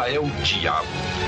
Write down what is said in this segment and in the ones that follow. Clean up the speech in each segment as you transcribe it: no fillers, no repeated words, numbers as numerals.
ela é o diabo.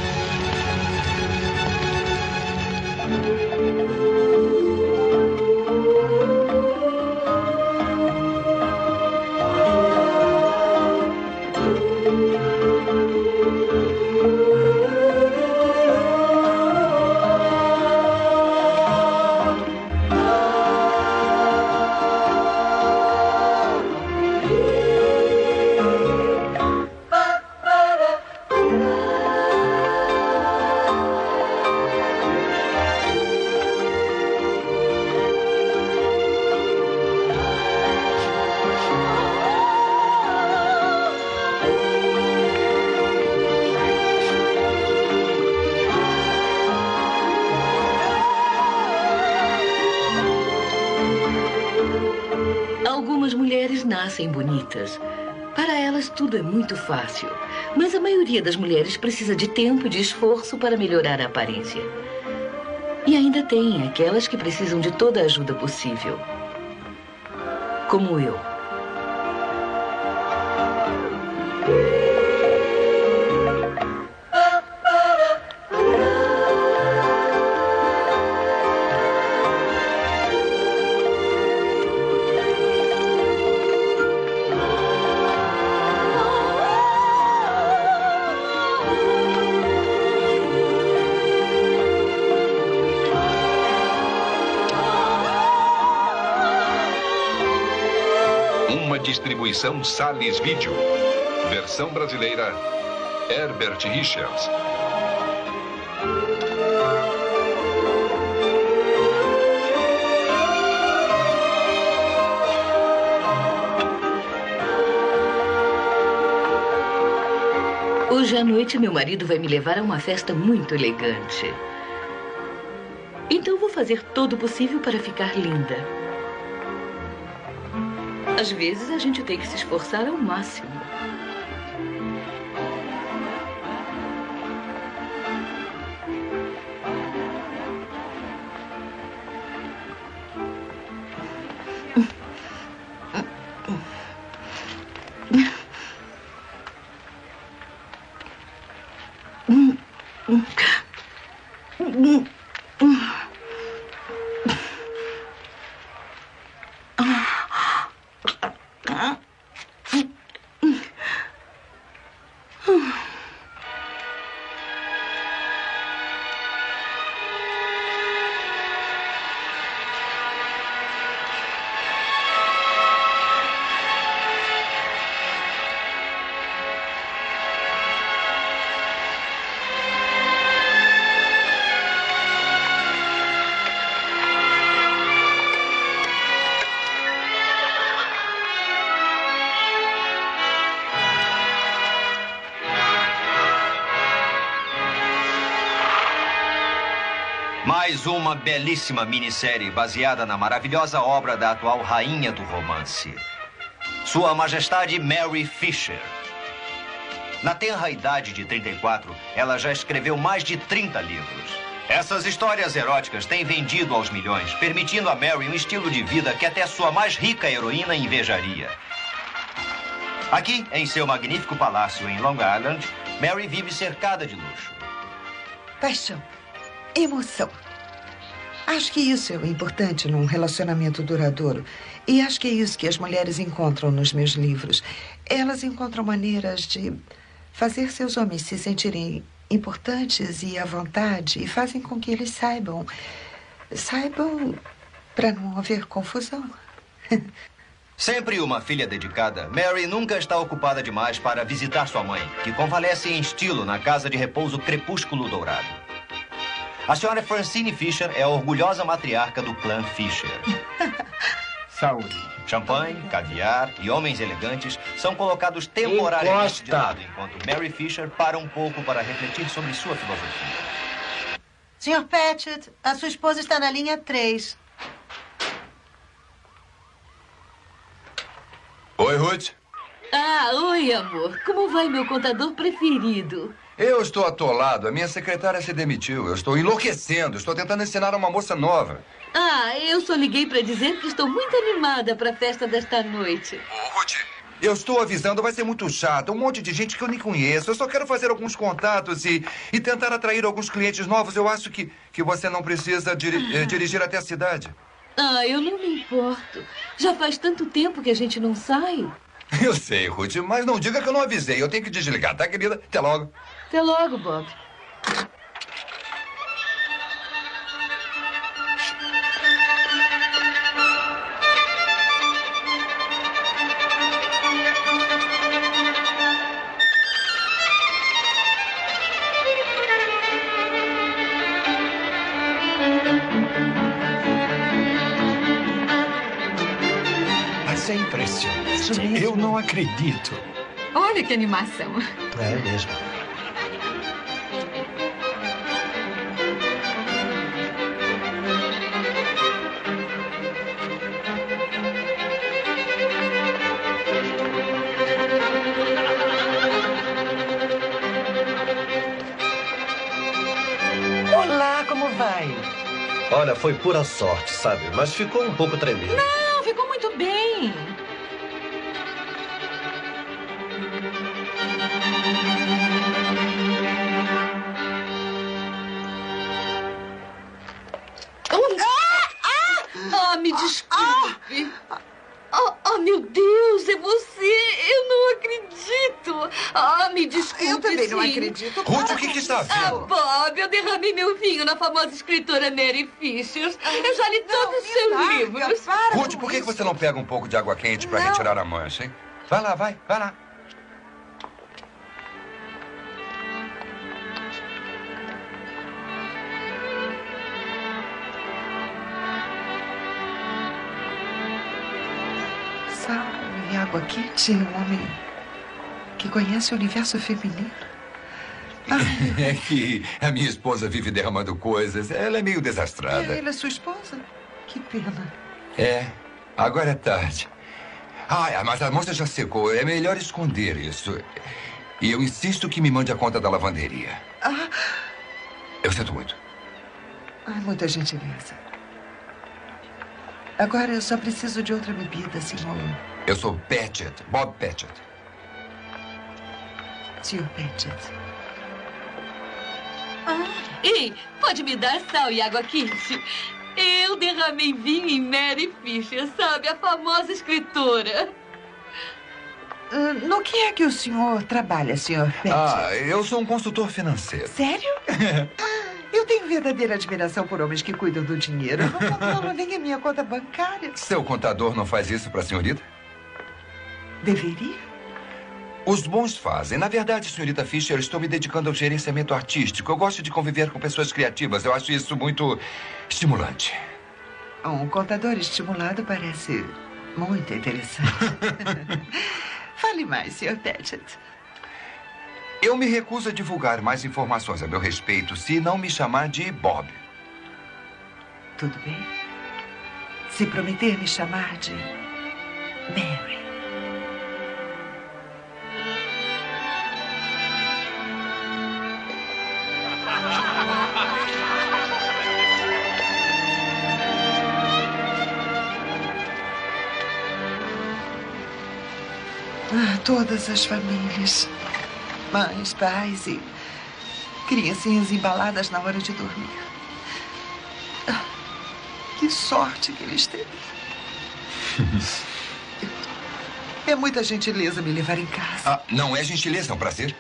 Algumas mulheres nascem bonitas. Para elas, tudo é muito fácil. Mas a maioria das mulheres precisa de tempo e de esforço para melhorar a aparência. E ainda tem aquelas que precisam de toda a ajuda possível. Como eu. Distribuição Salles Vídeo. Versão brasileira, Herbert Richards. Hoje à noite, meu marido vai me levar a uma festa muito elegante. Então vou fazer todo o possível para ficar linda. Às vezes, a gente tem que se esforçar ao máximo. Mais uma belíssima minissérie baseada na maravilhosa obra da atual rainha do romance, Sua Majestade Mary Fisher. Na tenra idade de 34, ela já escreveu mais de 30 livros. Essas histórias eróticas têm vendido aos milhões, permitindo a Mary um estilo de vida que até sua mais rica heroína invejaria. Aqui, em seu magnífico palácio em Long Island, Mary vive cercada de luxo. Paixão. Emoção. Acho que isso é o importante num relacionamento duradouro. E acho que é isso que as mulheres encontram nos meus livros. Elas encontram maneiras de fazer seus homens se sentirem importantes e à vontade, e fazem com que eles saibam para não haver confusão. Sempre uma filha dedicada, Mary nunca está ocupada demais para visitar sua mãe, que convalesce em estilo na casa de repouso Crepúsculo Dourado. A senhora Francine Fisher é a orgulhosa matriarca do clã Fisher. Saúde. Champanhe, caviar e homens elegantes são colocados temporariamente de lado, enquanto Mary Fisher para um pouco para refletir sobre sua filosofia. Sr. Patchett, a sua esposa está na linha 3. Oi, Ruth. Ah, oi, amor. Como vai meu contador preferido? Eu estou atolado. A minha secretária se demitiu. Eu estou enlouquecendo. Estou tentando ensinar uma moça nova. Ah, eu só liguei para dizer que estou muito animada para a festa desta noite. Ô, Ruth, Eu estou avisando, vai ser muito chato. Um monte de gente que eu nem conheço. Eu só quero fazer alguns contatos e tentar atrair alguns clientes novos. Eu acho que você não precisa dirigir até a cidade. Ah, eu não me importo. Já faz tanto tempo que a gente não sai. Eu sei, Ruth, mas não diga que eu não avisei. Eu tenho que desligar, tá, querida? Até logo. Até logo, Bob. Mas é impressionante. Eu não acredito. Olha que animação. É mesmo. Olá, como vai? Olha, foi pura sorte, sabe? Mas ficou um pouco tremido. Não, ficou muito bem. Me desculpe. Oh, meu Deus, é você. Eu não acredito. Me desculpe, Eu também não sim. acredito. Ruth, o que está havendo? Bob, eu derramei meu vinho na famosa escritora Mary Fisher. Eu já li todos os seus livros. Ruth, por que você não pega um pouco de água quente para retirar a mancha, hein? Vai lá, vai lá. Sal e água quente, um homem que conhece o universo feminino. É que a minha esposa vive derramando coisas. Ela é meio desastrada. Ela é sua esposa? Que pena. É, agora é tarde. Mas a moça já secou. É melhor esconder isso. E eu insisto que me mande a conta da lavanderia. Eu sinto muito. Muita gentileza. Agora eu só preciso de outra bebida, senhor. Eu sou Patchett, Bob Patchett. Senhor Patchett. Ei, pode me dar sal e água quente? Eu derramei vinho em Mary Fisher, sabe? A famosa escritora. No que é que o senhor trabalha, senhor Patchett? Eu sou um consultor financeiro. Sério? Eu tenho verdadeira admiração por homens que cuidam do dinheiro. Eu não controlo nem a minha conta bancária. Seu contador não faz isso para a senhorita? Deveria? Os bons fazem. Na verdade, senhorita Fisher, estou me dedicando ao gerenciamento artístico. Eu gosto de conviver com pessoas criativas. Eu acho isso muito estimulante. Um contador estimulado parece muito interessante. Fale mais, senhor Patchett. Eu me recuso a divulgar mais informações a meu respeito se não me chamar de Bob. Tudo bem. Se prometer me chamar de Mary. Todas as famílias. Mães, pais e criancinhas embaladas na hora de dormir. Que sorte que eles têm. É muita gentileza me levar em casa. Não é gentileza, é um prazer.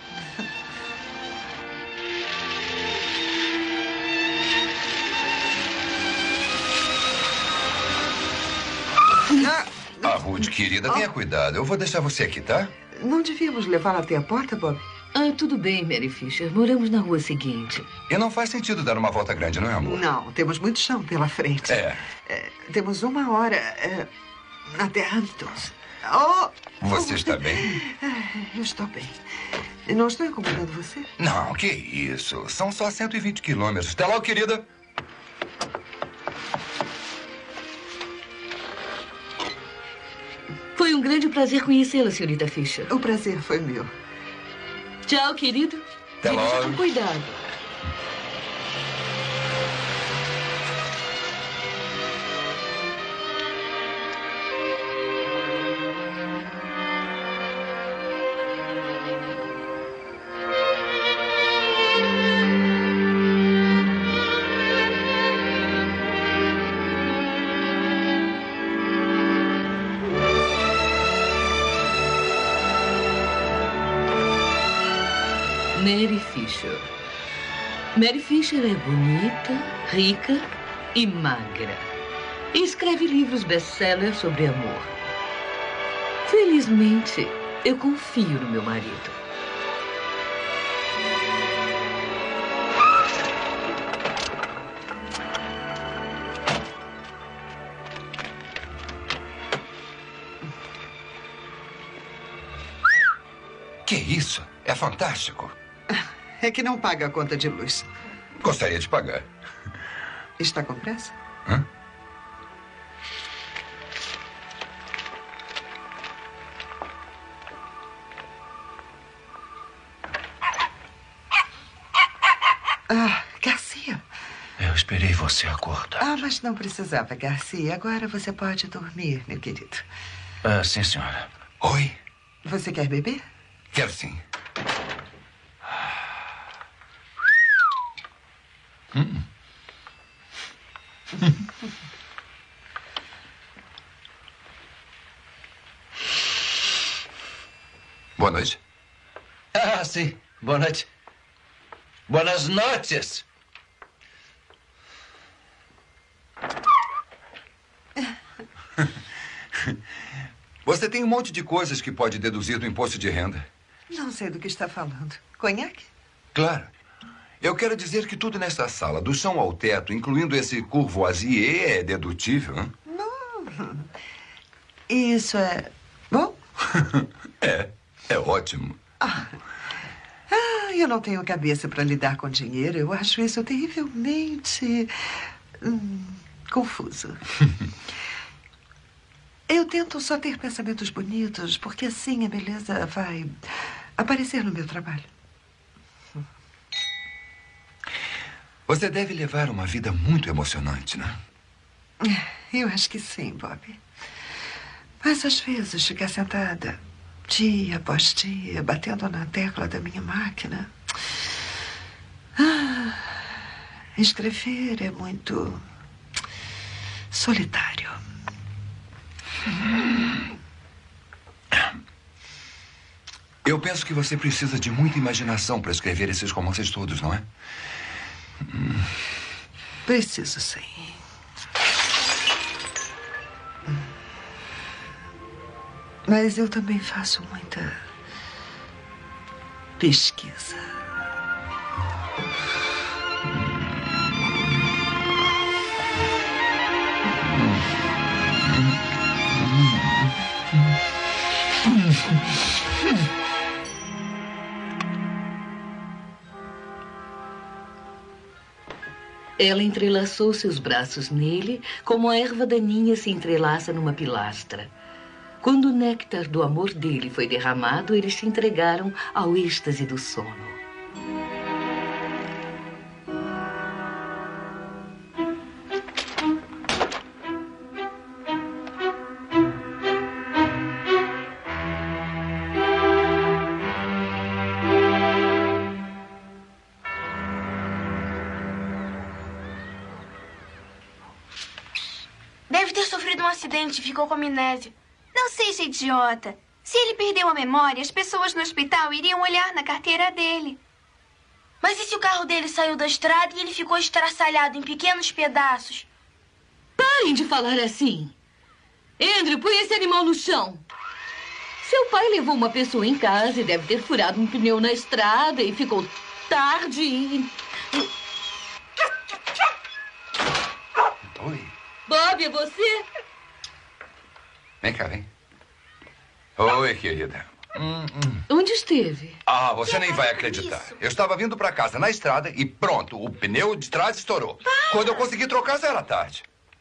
Ruth, querida, tenha cuidado. Eu vou deixar você aqui, tá? Não devíamos levá-la até a porta, Bob? Tudo bem, Mary Fisher. Moramos na rua seguinte. E não faz sentido dar uma volta grande, não é, amor? Não, temos muito chão pela frente. Temos 1 hora até Hampton. Você está bem? Eu estou bem. Não estou incomodando você? Não, que isso. São só 120 quilômetros. Até logo, querida. Foi um grande prazer conhecê-la, senhorita Fisher. O prazer foi meu. Tchau, querido. Até logo. Dirija com cuidado. Mary Fisher. Mary Fisher é bonita, rica e magra. E escreve livros best-sellers sobre amor. Felizmente, eu confio no meu marido. Que isso? É fantástico. É que não paga a conta de luz. Gostaria de pagar. Está com pressa? Hã? Garcia. Eu esperei você acordar. Mas não precisava, Garcia. Agora você pode dormir, meu querido. Sim, senhora. Oi? Você quer beber? Quero sim. Boa noite. Sim. Boa noite. Buenas noches. Você tem um monte de coisas que pode deduzir do imposto de renda. Não sei do que está falando. Conhaque? Claro. Eu quero dizer que tudo nesta sala, do chão ao teto, incluindo esse Courvoisier, é dedutível, hein? Não. Isso é bom? É ótimo. Eu não tenho cabeça para lidar com dinheiro. Eu acho isso terrivelmente confuso. Eu tento só ter pensamentos bonitos, porque assim a beleza vai aparecer no meu trabalho. Você deve levar uma vida muito emocionante, né? Eu acho que sim, Bob. Mas às vezes ficar sentada dia após dia, batendo na tecla da minha máquina. Escrever é muito solitário. Eu penso que você precisa de muita imaginação para escrever esses romances todos, não é? Preciso, sim. Mas eu também faço muita pesquisa. Ela entrelaçou seus braços nele, como a erva daninha se entrelaça numa pilastra. Quando o néctar do amor dele foi derramado, eles se entregaram ao êxtase do sono. Deve ter sofrido um acidente e ficou com amnésia. Não seja idiota. Se ele perdeu a memória, as pessoas no hospital iriam olhar na carteira dele. Mas e se o carro dele saiu da estrada e ele ficou estraçalhado em pequenos pedaços? Parem de falar assim. Andrew, põe esse animal no chão. Seu pai levou uma pessoa em casa e deve ter furado um pneu na estrada e ficou tarde e... Oi. Bob, é você? Vem cá, vem. Oi, querida. Onde esteve? Você nem vai acreditar. Eu estava vindo para casa na estrada e pronto, o pneu de trás estourou. Quando eu consegui trocar, já era tarde.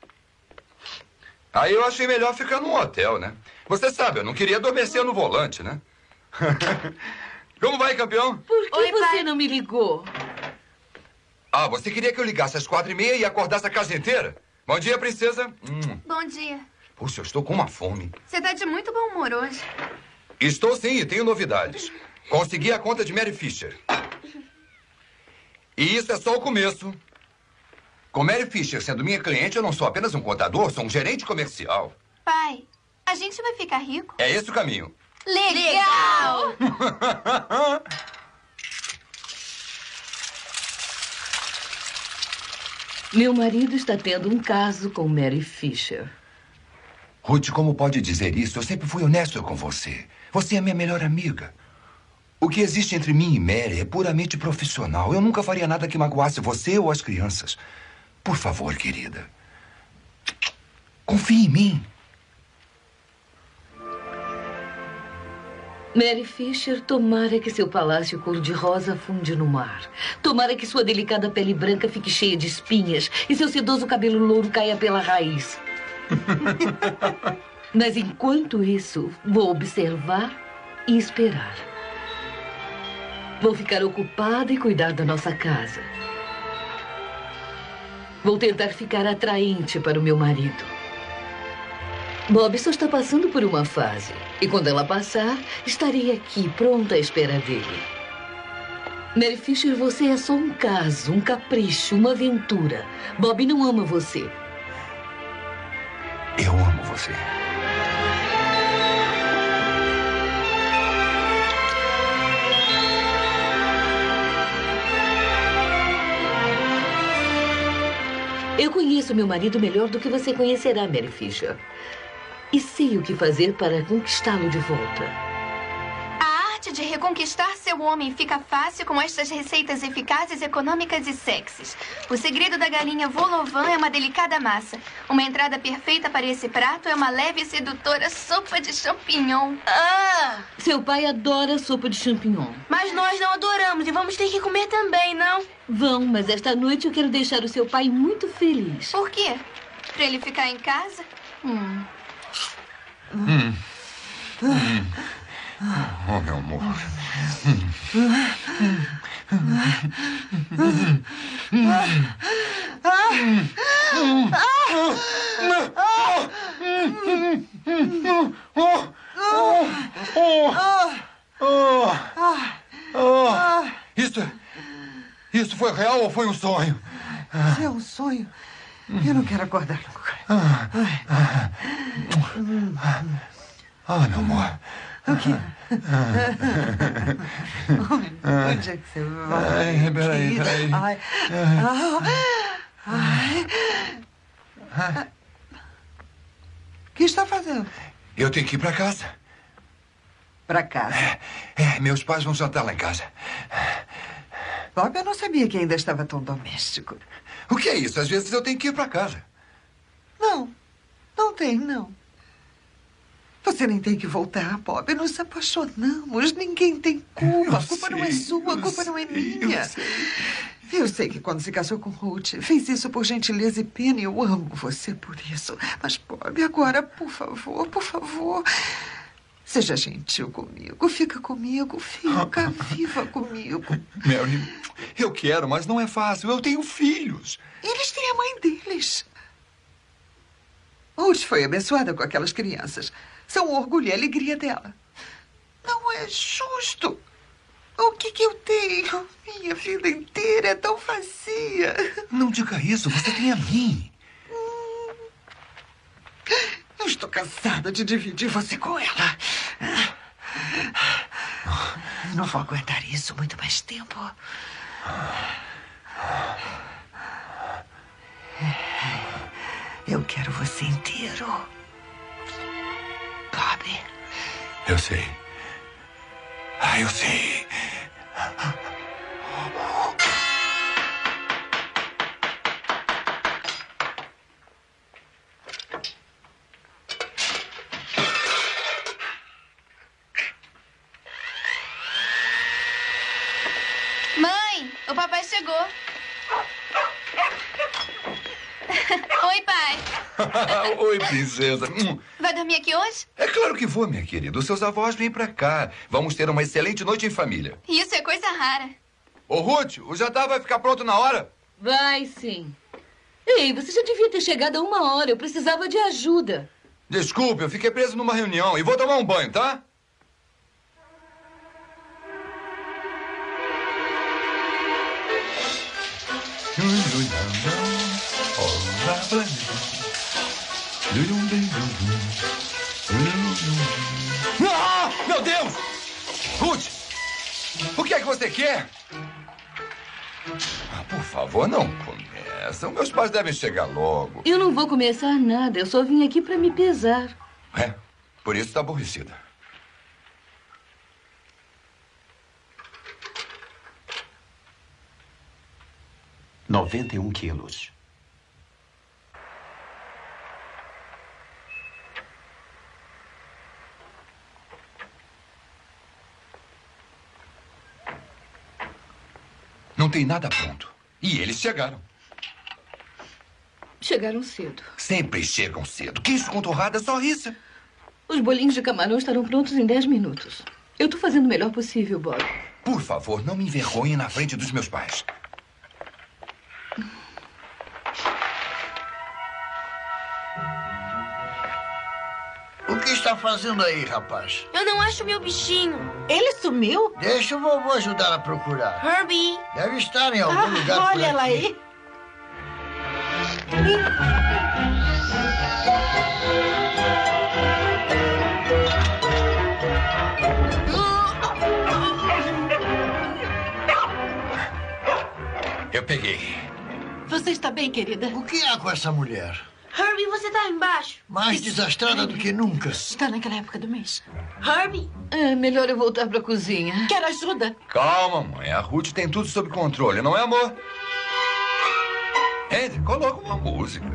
Aí eu achei melhor ficar num hotel, né? Você sabe, eu não queria adormecer no volante, né? Como vai, campeão? Por que você não me ligou? Você queria que eu ligasse às 4h30 e acordasse a casa inteira? Bom dia, princesa. Bom dia. Puxa, eu estou com uma fome. Você tá de muito bom humor hoje. Estou sim e tenho novidades. Consegui a conta de Mary Fisher. E isso é só o começo. Com Mary Fisher sendo minha cliente, eu não sou apenas um contador, sou um gerente comercial. Pai, a gente vai ficar rico? É esse o caminho. Legal! Meu marido está tendo um caso com Mary Fisher. Ruth, como pode dizer isso? Eu sempre fui honesto com você. Você é minha melhor amiga. O que existe entre mim e Mary é puramente profissional. Eu nunca faria nada que magoasse você ou as crianças. Por favor, querida. Confie em mim. Mary Fisher, tomara que seu palácio cor-de-rosa funde no mar. Tomara que sua delicada pele branca fique cheia de espinhas e seu sedoso cabelo louro caia pela raiz. Mas enquanto isso, vou observar e esperar. Vou ficar ocupada e cuidar da nossa casa. Vou tentar ficar atraente para o meu marido. Bob só está passando por uma fase. E quando ela passar, estarei aqui, pronta à espera dele. Mary Fisher, você é só um caso, um capricho, uma aventura. Bob não ama você. Eu amo você. Eu conheço meu marido melhor do que você conhecerá, Mary Fisher. E sei o que fazer para conquistá-lo de volta. A arte de reconquistar seu homem fica fácil com estas receitas eficazes, econômicas e sexys. O segredo da galinha Volovan é uma delicada massa. Uma entrada perfeita para esse prato é uma leve e sedutora sopa de champignon. Ah! Seu pai adora sopa de champignon. Mas nós não adoramos e vamos ter que comer também, não? Vão, mas esta noite eu quero deixar o seu pai muito feliz. Por quê? Para ele ficar em casa? Oh, meu amor. Isso foi real ou foi um sonho? Isso é um sonho. Eu não quero acordar nunca. Meu amor. O quê? Onde é que você vai? Peraí. O que está fazendo? Eu tenho que ir para casa. Para casa? Meus pais vão jantar lá em casa. Bob, eu não sabia que ainda estava tão doméstico. O que é isso? Às vezes eu tenho que ir para casa. Não tem, não. Você nem tem que voltar, Bob. Nos apaixonamos. Ninguém tem culpa. A culpa não é sua, a culpa não é minha. Eu sei que quando se casou com Ruth, fez isso por gentileza e pena. E eu amo você por isso. Mas, Bob, agora, por favor, seja gentil comigo. Fica comigo, viva comigo. Mary, eu quero, mas não é fácil. Eu tenho filhos. Eles têm a mãe deles. Ruth foi abençoada com aquelas crianças. São o orgulho e a alegria dela. Não é justo. O que eu tenho? Minha vida inteira é tão vazia. Não diga isso. Você tem a mim. Eu estou cansada de dividir você com ela. Não vou aguentar isso muito mais tempo. Eu quero você inteiro. Bob. Eu sei. Eu sei. Mãe, o papai chegou. Oi, pai. Oi, princesa. Vai dormir aqui hoje? É claro que vou, minha querida. Os seus avós vêm pra cá. Vamos ter uma excelente noite em família. Isso é coisa rara. Ô, Ruth, o jantar vai ficar pronto na hora? Vai, sim. Ei, você já devia ter chegado há 1 hora. Eu precisava de ajuda. Desculpe, eu fiquei preso numa reunião e vou tomar um banho, tá? Ah, meu Deus! Ruth, o que é que você quer? por favor, não começa. Meus pais devem chegar logo. Eu não vou começar nada. Eu só vim aqui para me pesar. É, por isso está aborrecida. quilos. Não tem nada pronto. E eles chegaram. Chegaram cedo. Sempre chegam cedo. Queijo com torrada, só isso. Os bolinhos de camarão estarão prontos em 10 minutos. Eu estou fazendo o melhor possível, Bob. Por favor, não me envergonhe na frente dos meus pais. O que está fazendo aí, rapaz? Eu não acho meu bichinho. Ele sumiu? Deixa o vovô ajudar a procurar. Herbie. Deve estar em algum lugar por olha ela aqui. aí. Eu peguei. Você está bem, querida? O que há com essa mulher? Herbie, você tá embaixo. Mais desastrada do que nunca. Está naquela época do mês. Herbie. É melhor eu voltar para a cozinha. Quer ajuda? Calma, mãe. A Ruth tem tudo sob controle, não é, amor? Andy, coloca uma música.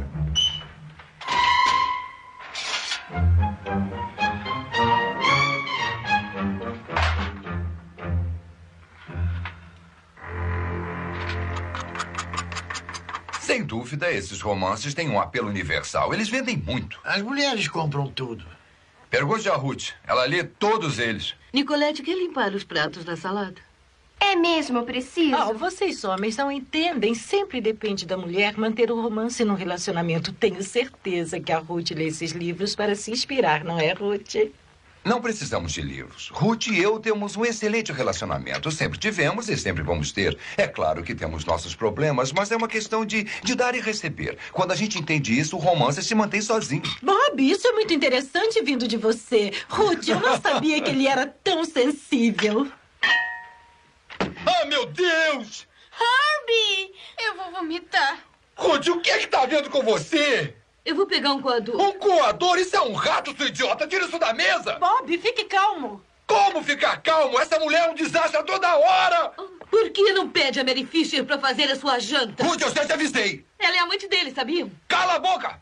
Sem dúvida, esses romances têm um apelo universal. Eles vendem muito. As mulheres compram tudo. Pergunte a Ruth. Ela lê todos eles. Nicolette, quer limpar os pratos da salada? É mesmo, preciso? Oh, vocês homens não entendem. Sempre depende da mulher manter o romance num relacionamento. Tenho certeza que a Ruth lê esses livros para se inspirar, não é, Ruth? Não precisamos de livros. Ruth e eu temos um excelente relacionamento. Sempre tivemos e sempre vamos ter. É claro que temos nossos problemas, mas é uma questão de dar e receber. Quando a gente entende isso, o romance se mantém sozinho. Bob, isso é muito interessante vindo de você. Ruth, eu não sabia que ele era tão sensível. Ah, meu Deus! Herbie! Eu vou vomitar. Ruth, o que é que tá vendo com você? Eu vou pegar um coador. Um coador? Isso é um rato, seu idiota! Tira isso da mesa! Bob, fique calmo. Como ficar calmo? Essa mulher é um desastre a toda hora! Por que não pede a Mary Fisher para fazer a sua janta? Ruth, eu já te avisei! Ela é amante dele, sabiam? Cala a boca!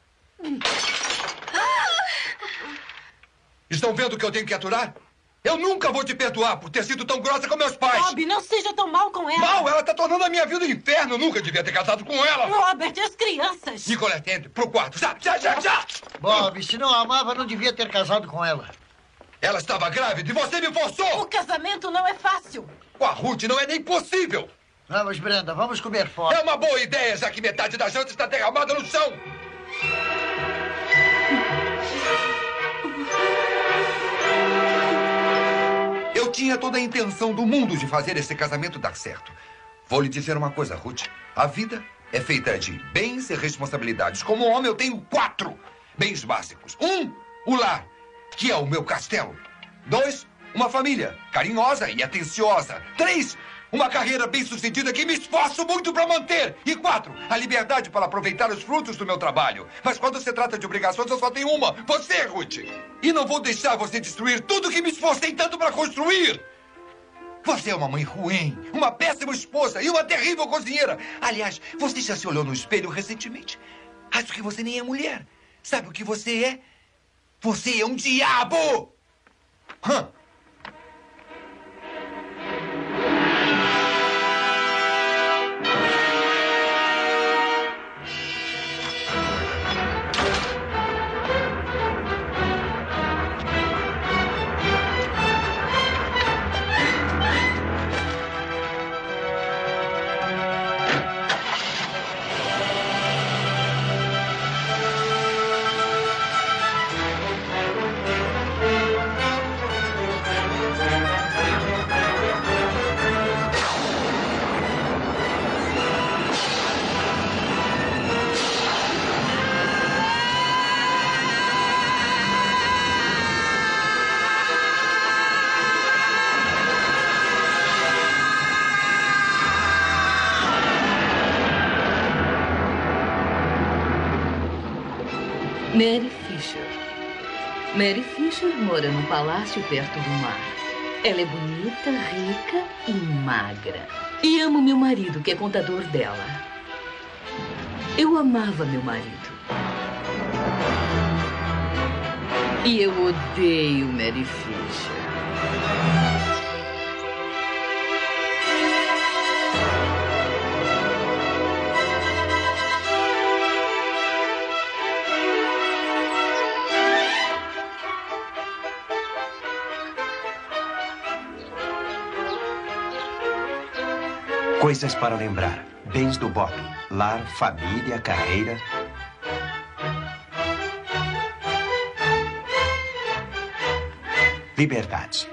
Estão vendo o que eu tenho que aturar? Eu nunca vou te perdoar por ter sido tão grossa com meus pais. Bob, não seja tão mal com ela. Mal? Ela tá tornando a minha vida um inferno. Eu nunca devia ter casado com ela. Robert, as crianças. Nicolette, entre pro quarto. Já! Bob, se não a amava, não devia ter casado com ela. Ela estava grávida e você me forçou. O casamento não é fácil. Com a Ruth não é nem possível. Vamos, Brenda, vamos comer fora. É uma boa ideia, já que metade da janta está derramada no chão. Eu tinha toda a intenção do mundo de fazer esse casamento dar certo. Vou lhe dizer uma coisa, Ruth. A vida é feita de bens e responsabilidades. Como homem, eu tenho 4 bens básicos. 1, o lar, que é o meu castelo. 2, uma família carinhosa e atenciosa. 3, uma carreira bem-sucedida que me esforço muito para manter. E 4, a liberdade para aproveitar os frutos do meu trabalho. Mas quando se trata de obrigações, eu só tenho uma. Você, Ruth. E não vou deixar você destruir tudo que me esforcei tanto para construir. Você é uma mãe ruim, uma péssima esposa e uma terrível cozinheira. Aliás, você já se olhou no espelho recentemente? Acho que você nem é mulher. Sabe o que você é? Você é um diabo! Hã? Mary Fisher. Mary Fisher mora num palácio perto do mar. Ela é bonita, rica e magra. E amo meu marido, que é contador dela. Eu amava meu marido. E eu odeio Mary Fisher. Coisas para lembrar. Bens do Bob. Lar, família, carreira. Liberdade.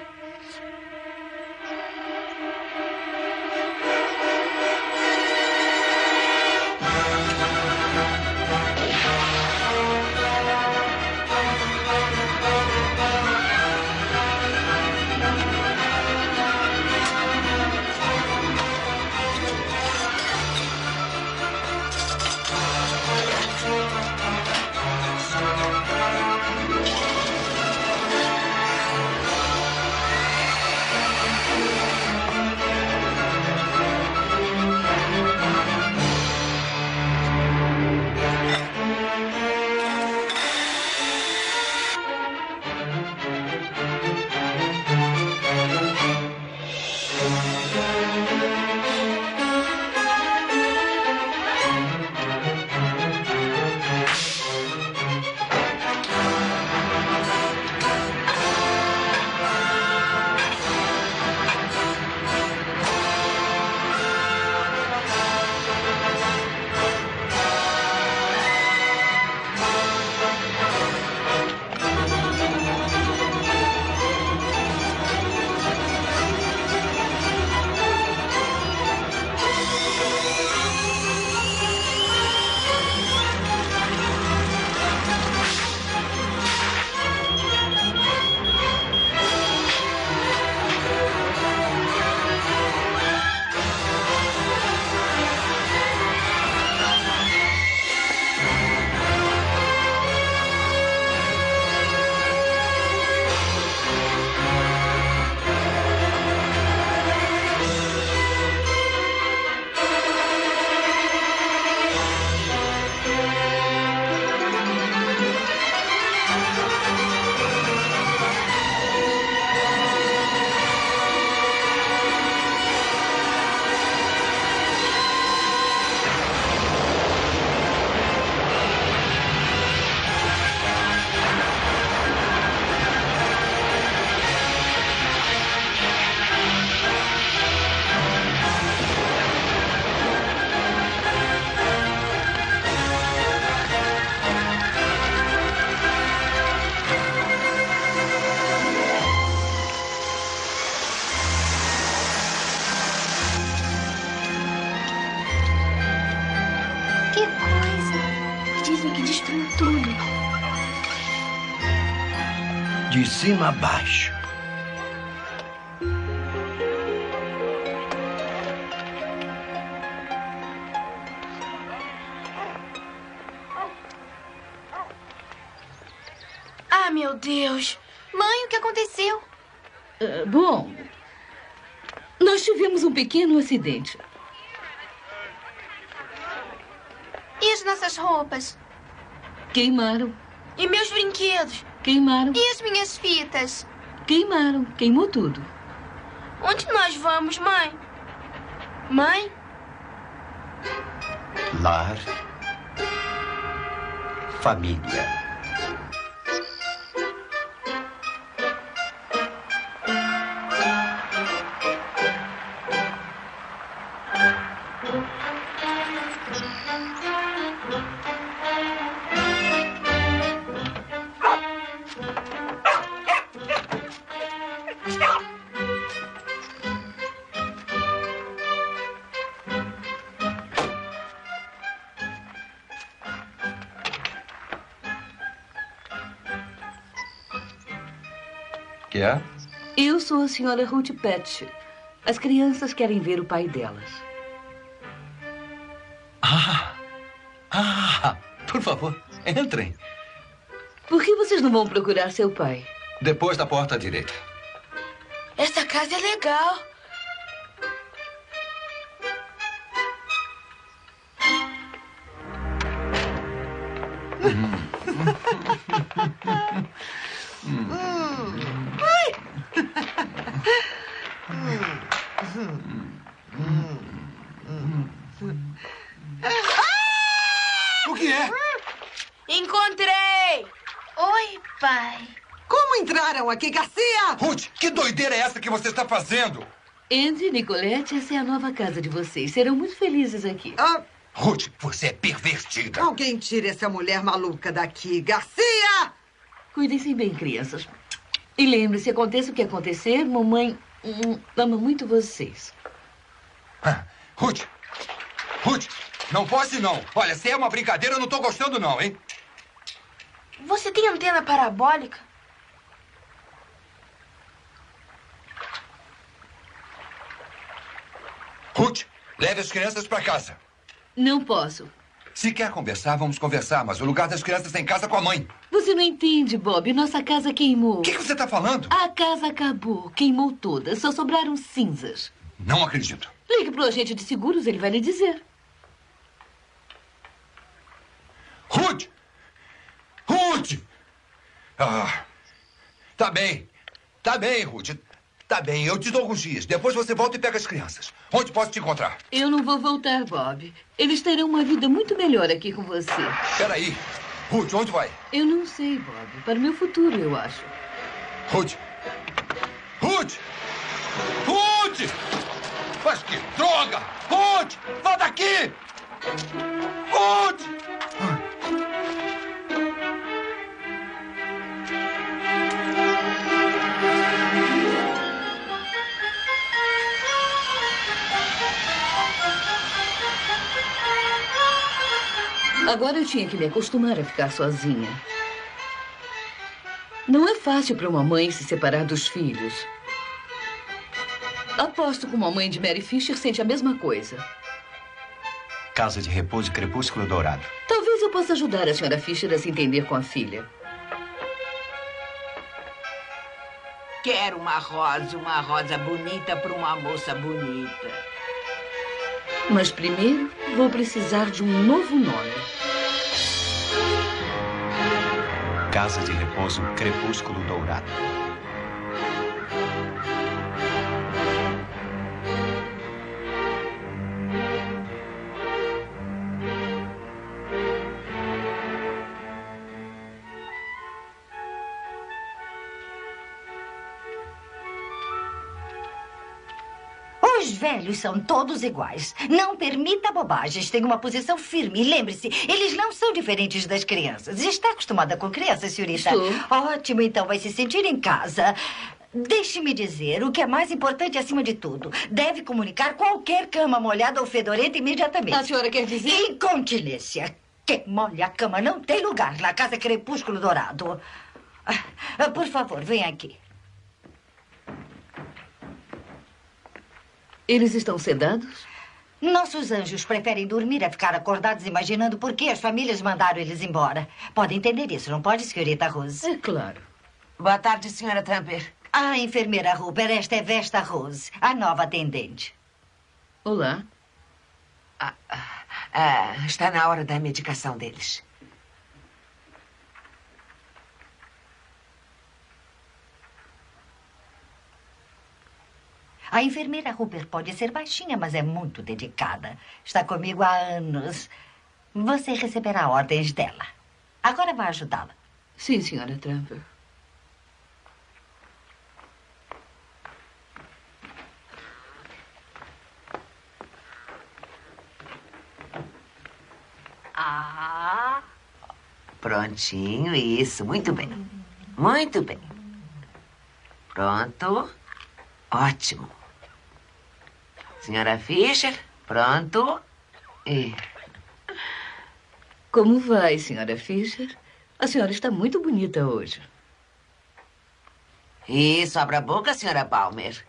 De cima a baixo. Ah, meu Deus. Mãe, o que aconteceu? Bom, nós tivemos um pequeno acidente. E as nossas roupas? Queimaram. E meus brinquedos? Queimaram. E as minhas fitas? Queimaram. Queimou tudo. Onde nós vamos, mãe? Mãe? Lar. Família. Que é? Eu sou a senhora Ruth Patch. As crianças querem ver o pai delas. Por favor, entrem. Por que vocês não vão procurar seu pai? Depois da porta à direita. Essa casa é legal. O que é? Encontrei! Oi, pai. Como entraram aqui, Garcia? Ruth, que doideira é essa que você está fazendo? Andy e Nicolette, essa é a nova casa de vocês. Serão muito felizes aqui. Ruth, você é pervertida. Alguém tire essa mulher maluca daqui, Garcia! Cuidem-se bem, crianças. E lembre-se, aconteça o que acontecer, mamãe ama muito vocês. Ruth! Ruth! Não pode, não. Olha, se é uma brincadeira, eu não tô gostando, não, hein? Você tem antena parabólica? Ruth, leve as crianças para casa. Não posso. Se quer conversar, vamos conversar, mas o lugar das crianças é em casa com a mãe. Você não entende, Bob. Nossa casa queimou. O que você está falando? A casa acabou. Queimou toda. Só sobraram cinzas. Não acredito. Ligue pro agente de seguros, ele vai lhe dizer. Ruth! Ruth! Tá bem. Tá bem, Ruth. Tá bem, eu te dou alguns dias. Depois você volta e pega as crianças. Onde posso te encontrar? Eu não vou voltar, Bob. Eles terão uma vida muito melhor aqui com você. Peraí. Ruth, onde vai? Eu não sei, Bob. Para o meu futuro, eu acho. Ruth! Ruth! Ruth! Mas que droga! Ruth! Vá daqui! Ruth! Agora eu tinha que me acostumar a ficar sozinha. Não é fácil para uma mãe se separar dos filhos. Aposto que uma mãe de Mary Fisher sente a mesma coisa. Casa de repouso Crepúsculo Dourado. Talvez eu possa ajudar a senhora Fisher a se entender com a filha. Quero uma rosa bonita para uma moça bonita. Mas primeiro vou precisar de um novo nome. Casa de repouso Crepúsculo Dourado. Os velhos são todos iguais. Não permita bobagens. Tenha uma posição firme. E lembre-se, eles não são diferentes das crianças. Está acostumada com crianças, senhorita? Estou. Ótimo, então vai se sentir em casa. Deixe-me dizer, o que é mais importante acima de tudo, deve comunicar qualquer cama molhada ou fedorenta imediatamente. A senhora quer dizer? Incontinência. Quem molha a cama não tem lugar na casa Crepúsculo Dourado. Por favor, venha aqui. Eles estão sedados? Nossos anjos preferem dormir a ficar acordados imaginando por que as famílias mandaram eles embora. Pode entender isso, não pode, senhorita Rose? É claro. Boa tarde, senhora Trumper. Ah, enfermeira Huber, esta é Vesta Rose, a nova atendente. Olá. Está na hora da medicação deles. A enfermeira Huber pode ser baixinha, mas é muito dedicada. Está comigo há anos. Você receberá ordens dela. Agora vai ajudá-la. Sim, senhora Trumper. Prontinho, isso. Muito bem. Muito bem. Pronto. Ótimo. Senhora Fisher, pronto. E... Como vai, senhora Fisher? A senhora está muito bonita hoje. Isso, abra a boca, senhora Palmer.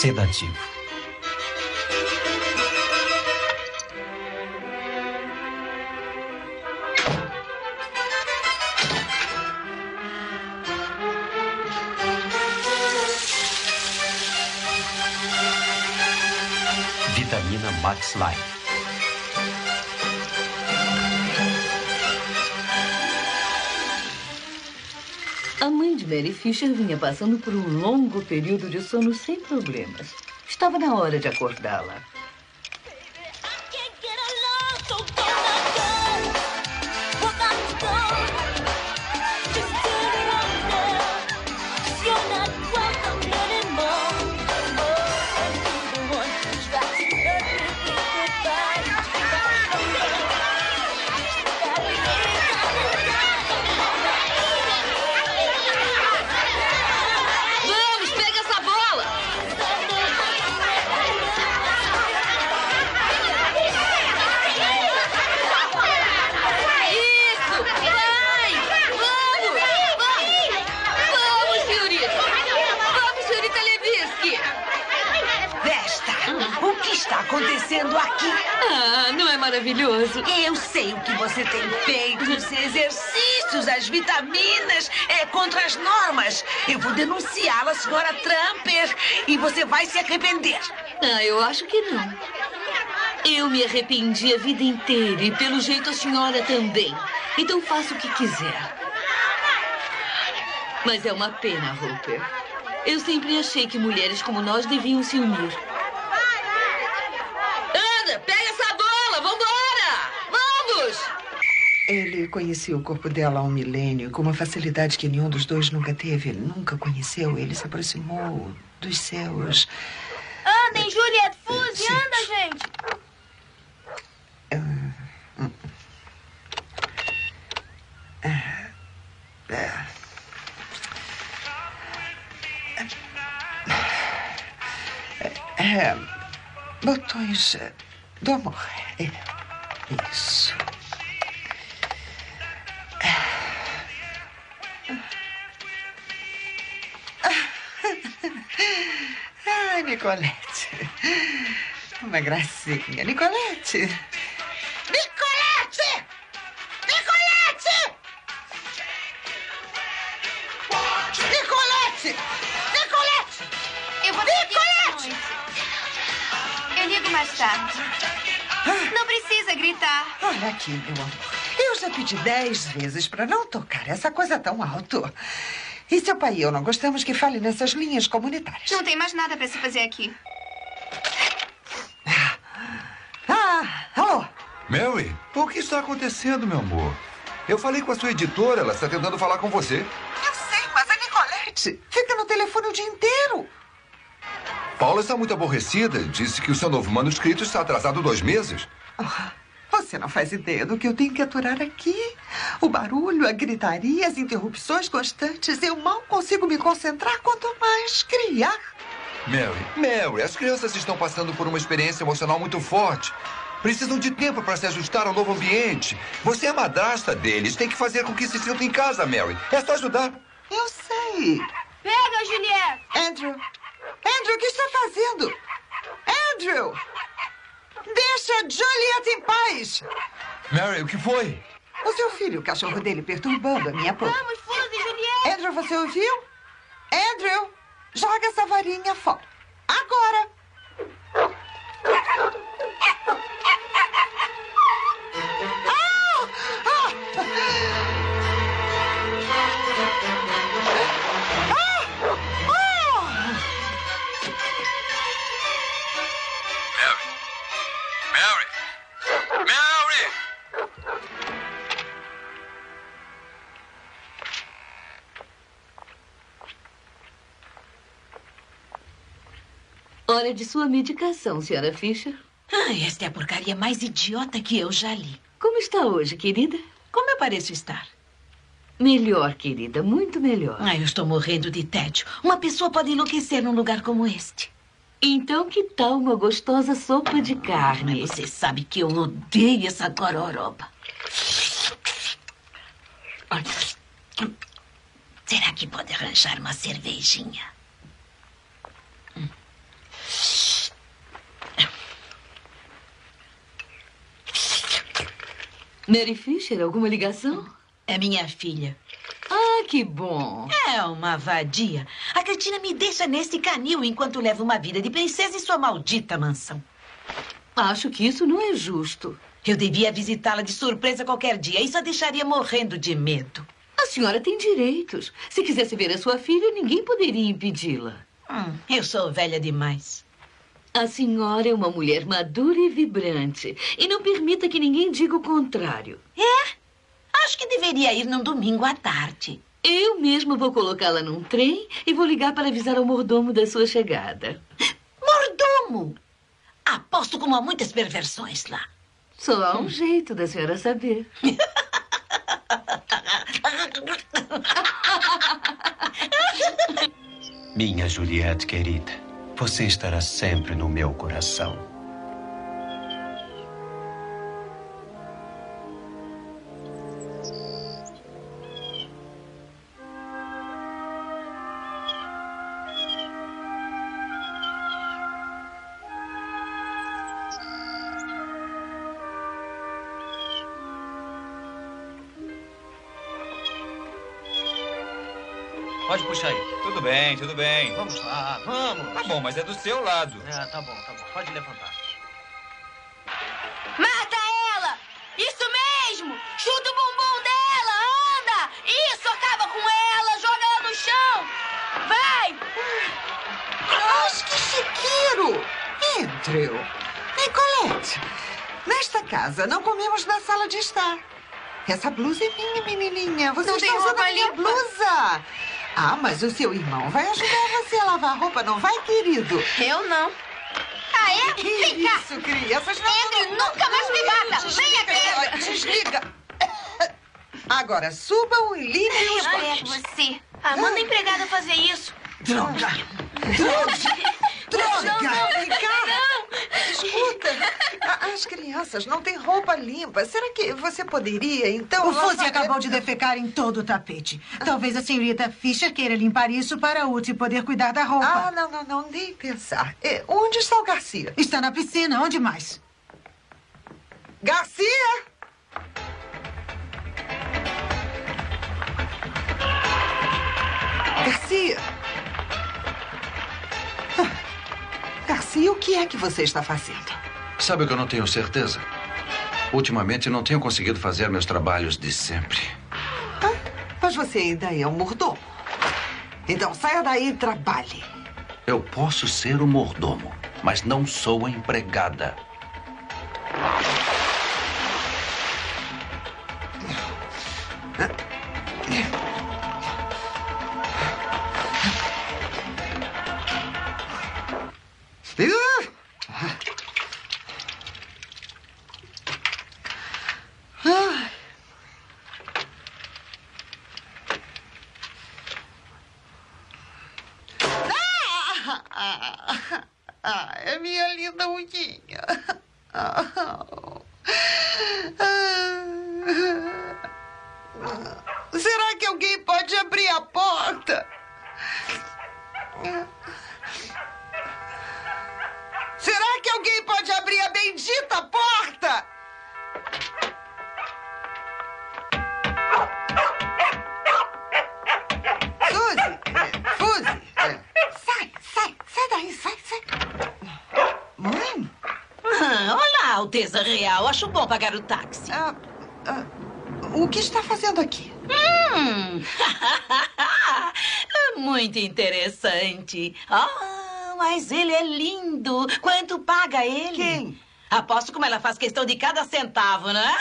sedativo. Vitamina Max Life. A mãe de Mary Fisher vinha passando por um longo período de sono sem problemas. Estava na hora de acordá-la. Acontecendo aqui. Ah, não é maravilhoso? Eu sei o que você tem feito, os exercícios, as vitaminas, contra as normas. Eu vou denunciá-la, senhora Trumper, e você vai se arrepender. Ah, eu acho que não. Eu me arrependi a vida inteira e, pelo jeito, a senhora também. Então faça o que quiser. Mas é uma pena, Hooper. Eu sempre achei que mulheres como nós deviam se unir. Pega essa bola! Vambora! Vamos! Ele conhecia o corpo dela há um milênio com uma facilidade que nenhum dos dois nunca teve. Ele nunca conheceu. Ele se aproximou dos seus... Andem, Juliette Fuse! Anda, gente! Botões do amor. Isso. Ai, Nicolette. Uma gracinha. Nicolette! Nicolette! Nicolette! Nicolette! Nicolette! Eu vou Nicolette! Eu ligo mais tarde. Não precisa gritar. Olha aqui, meu amor. Eu já pedi 10 vezes para não tocar essa coisa tão alto. E seu pai e eu não gostamos que fale nessas linhas comunitárias. Não tem mais nada para se fazer aqui. Alô? Mary, o que está acontecendo, meu amor? Eu falei com a sua editora, ela está tentando falar com você. Eu sei, mas a Nicolette fica no telefone o dia inteiro. Paula está muito aborrecida. Disse que o seu novo manuscrito está atrasado 2 meses. Você não faz ideia do que eu tenho que aturar aqui. O barulho, a gritaria, as interrupções constantes. Eu mal consigo me concentrar, quanto mais criar. Mary, as crianças estão passando por uma experiência emocional muito forte. Precisam de tempo para se ajustar ao novo ambiente. Você é a madrasta deles. Tem que fazer com que se sintam em casa, Mary. É só ajudar. Eu sei. Pega, Juliette. Andrew, o que está fazendo? Andrew! Deixa Juliette em paz! Mary, o que foi? O seu filho, o cachorro dele, perturbando a minha prova. Vamos, Fuse, Juliette! Andrew, você ouviu? Andrew, joga essa varinha fora. Agora! Hora de sua medicação, senhora Fisher. Esta é a porcaria mais idiota que eu já li. Como está hoje, querida? Como eu pareço estar? Melhor, querida, muito melhor. Eu estou morrendo de tédio. Uma pessoa pode enlouquecer num lugar como este. Então, que tal uma gostosa sopa de carne? Você sabe que eu odeio essa gororoba. Olha, será que pode arranjar uma cervejinha? Mary Fisher, alguma ligação? É minha filha. Ah, que bom. É uma vadia. A cretina me deixa nesse canil enquanto levo uma vida de princesa em sua maldita mansão. Acho que isso não é justo. Eu devia visitá-la de surpresa qualquer dia. Isso a deixaria morrendo de medo. A senhora tem direitos. Se quisesse ver a sua filha, ninguém poderia impedi-la. Eu sou velha demais. A senhora é uma mulher madura e vibrante. E não permita que ninguém diga o contrário. É? Acho que deveria ir num domingo à tarde. Eu mesma vou colocá-la num trem e vou ligar para avisar ao mordomo da sua chegada. Mordomo? Aposto como há muitas perversões lá. Só há um jeito da senhora saber. Minha Juliette querida, você estará sempre no meu coração. Pode puxar aí. Tudo bem, tudo bem. Vamos lá, vamos. Tá bom, mas é do seu lado. Tá bom. Pode levantar. Mata ela! Isso mesmo! Chuta o bumbum dela! Anda! Isso! Acaba com ela! Joga ela no chão! Vai! Mas que chiqueiro! Andrew, Nicolette, nesta casa não comemos na sala de estar. Essa blusa é minha, menininha. Você não está tem usando roupa a minha limpa. blusa. Ah, mas o seu irmão vai ajudar você a lavar a roupa, não vai, querido? Eu não. Ah, é? Vem cá! Isso, crianças. Andrew, nunca mais me bata! Venha, criança! Desliga. Agora subam e limpem os banhos. Você. Manda a empregada fazer isso. Droga! Vem cá! Escuta, as crianças não têm roupa limpa. Será que você poderia, então... O Fuzzy acabou de defecar em todo o tapete. Talvez a senhorita Fisher queira limpar isso para a Uzi poder cuidar da roupa. Ah, não, nem pensar. Onde está o Garcia? Está na piscina, onde mais? Garcia! Garcia! Garcia, o que é que você está fazendo? Sabe o que eu não tenho certeza? Ultimamente não tenho conseguido fazer meus trabalhos de sempre. Mas você ainda é um mordomo. Então saia daí e trabalhe. Eu posso ser o mordomo, mas não sou a empregada. É minha linda unhinha. Será que alguém pode abrir a porta? Será que alguém pode abrir a bendita porta? Fuzzy, sai daí, sai. Mãe? Olá, Alteza Real. Acho bom pagar o táxi. O que está fazendo aqui? Muito interessante. Mas ele é lindo. Quanto paga ele? Quem? Aposto como ela faz questão de cada centavo, não é?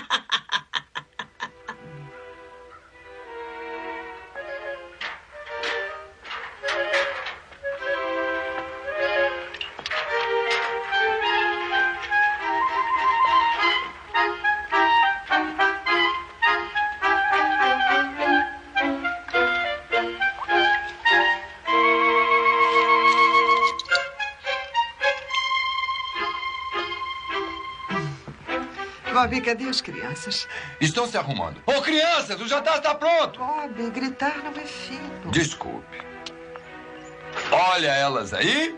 Bob, cadê as crianças? Estão se arrumando. Ô, crianças, o jantar está pronto. Bob, gritar não é fino. Desculpe. Olha elas aí.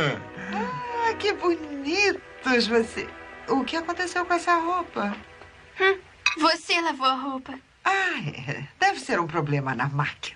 Que bonitos você. O que aconteceu com essa roupa? Você lavou a roupa. Ah, é. Deve ser um problema na máquina.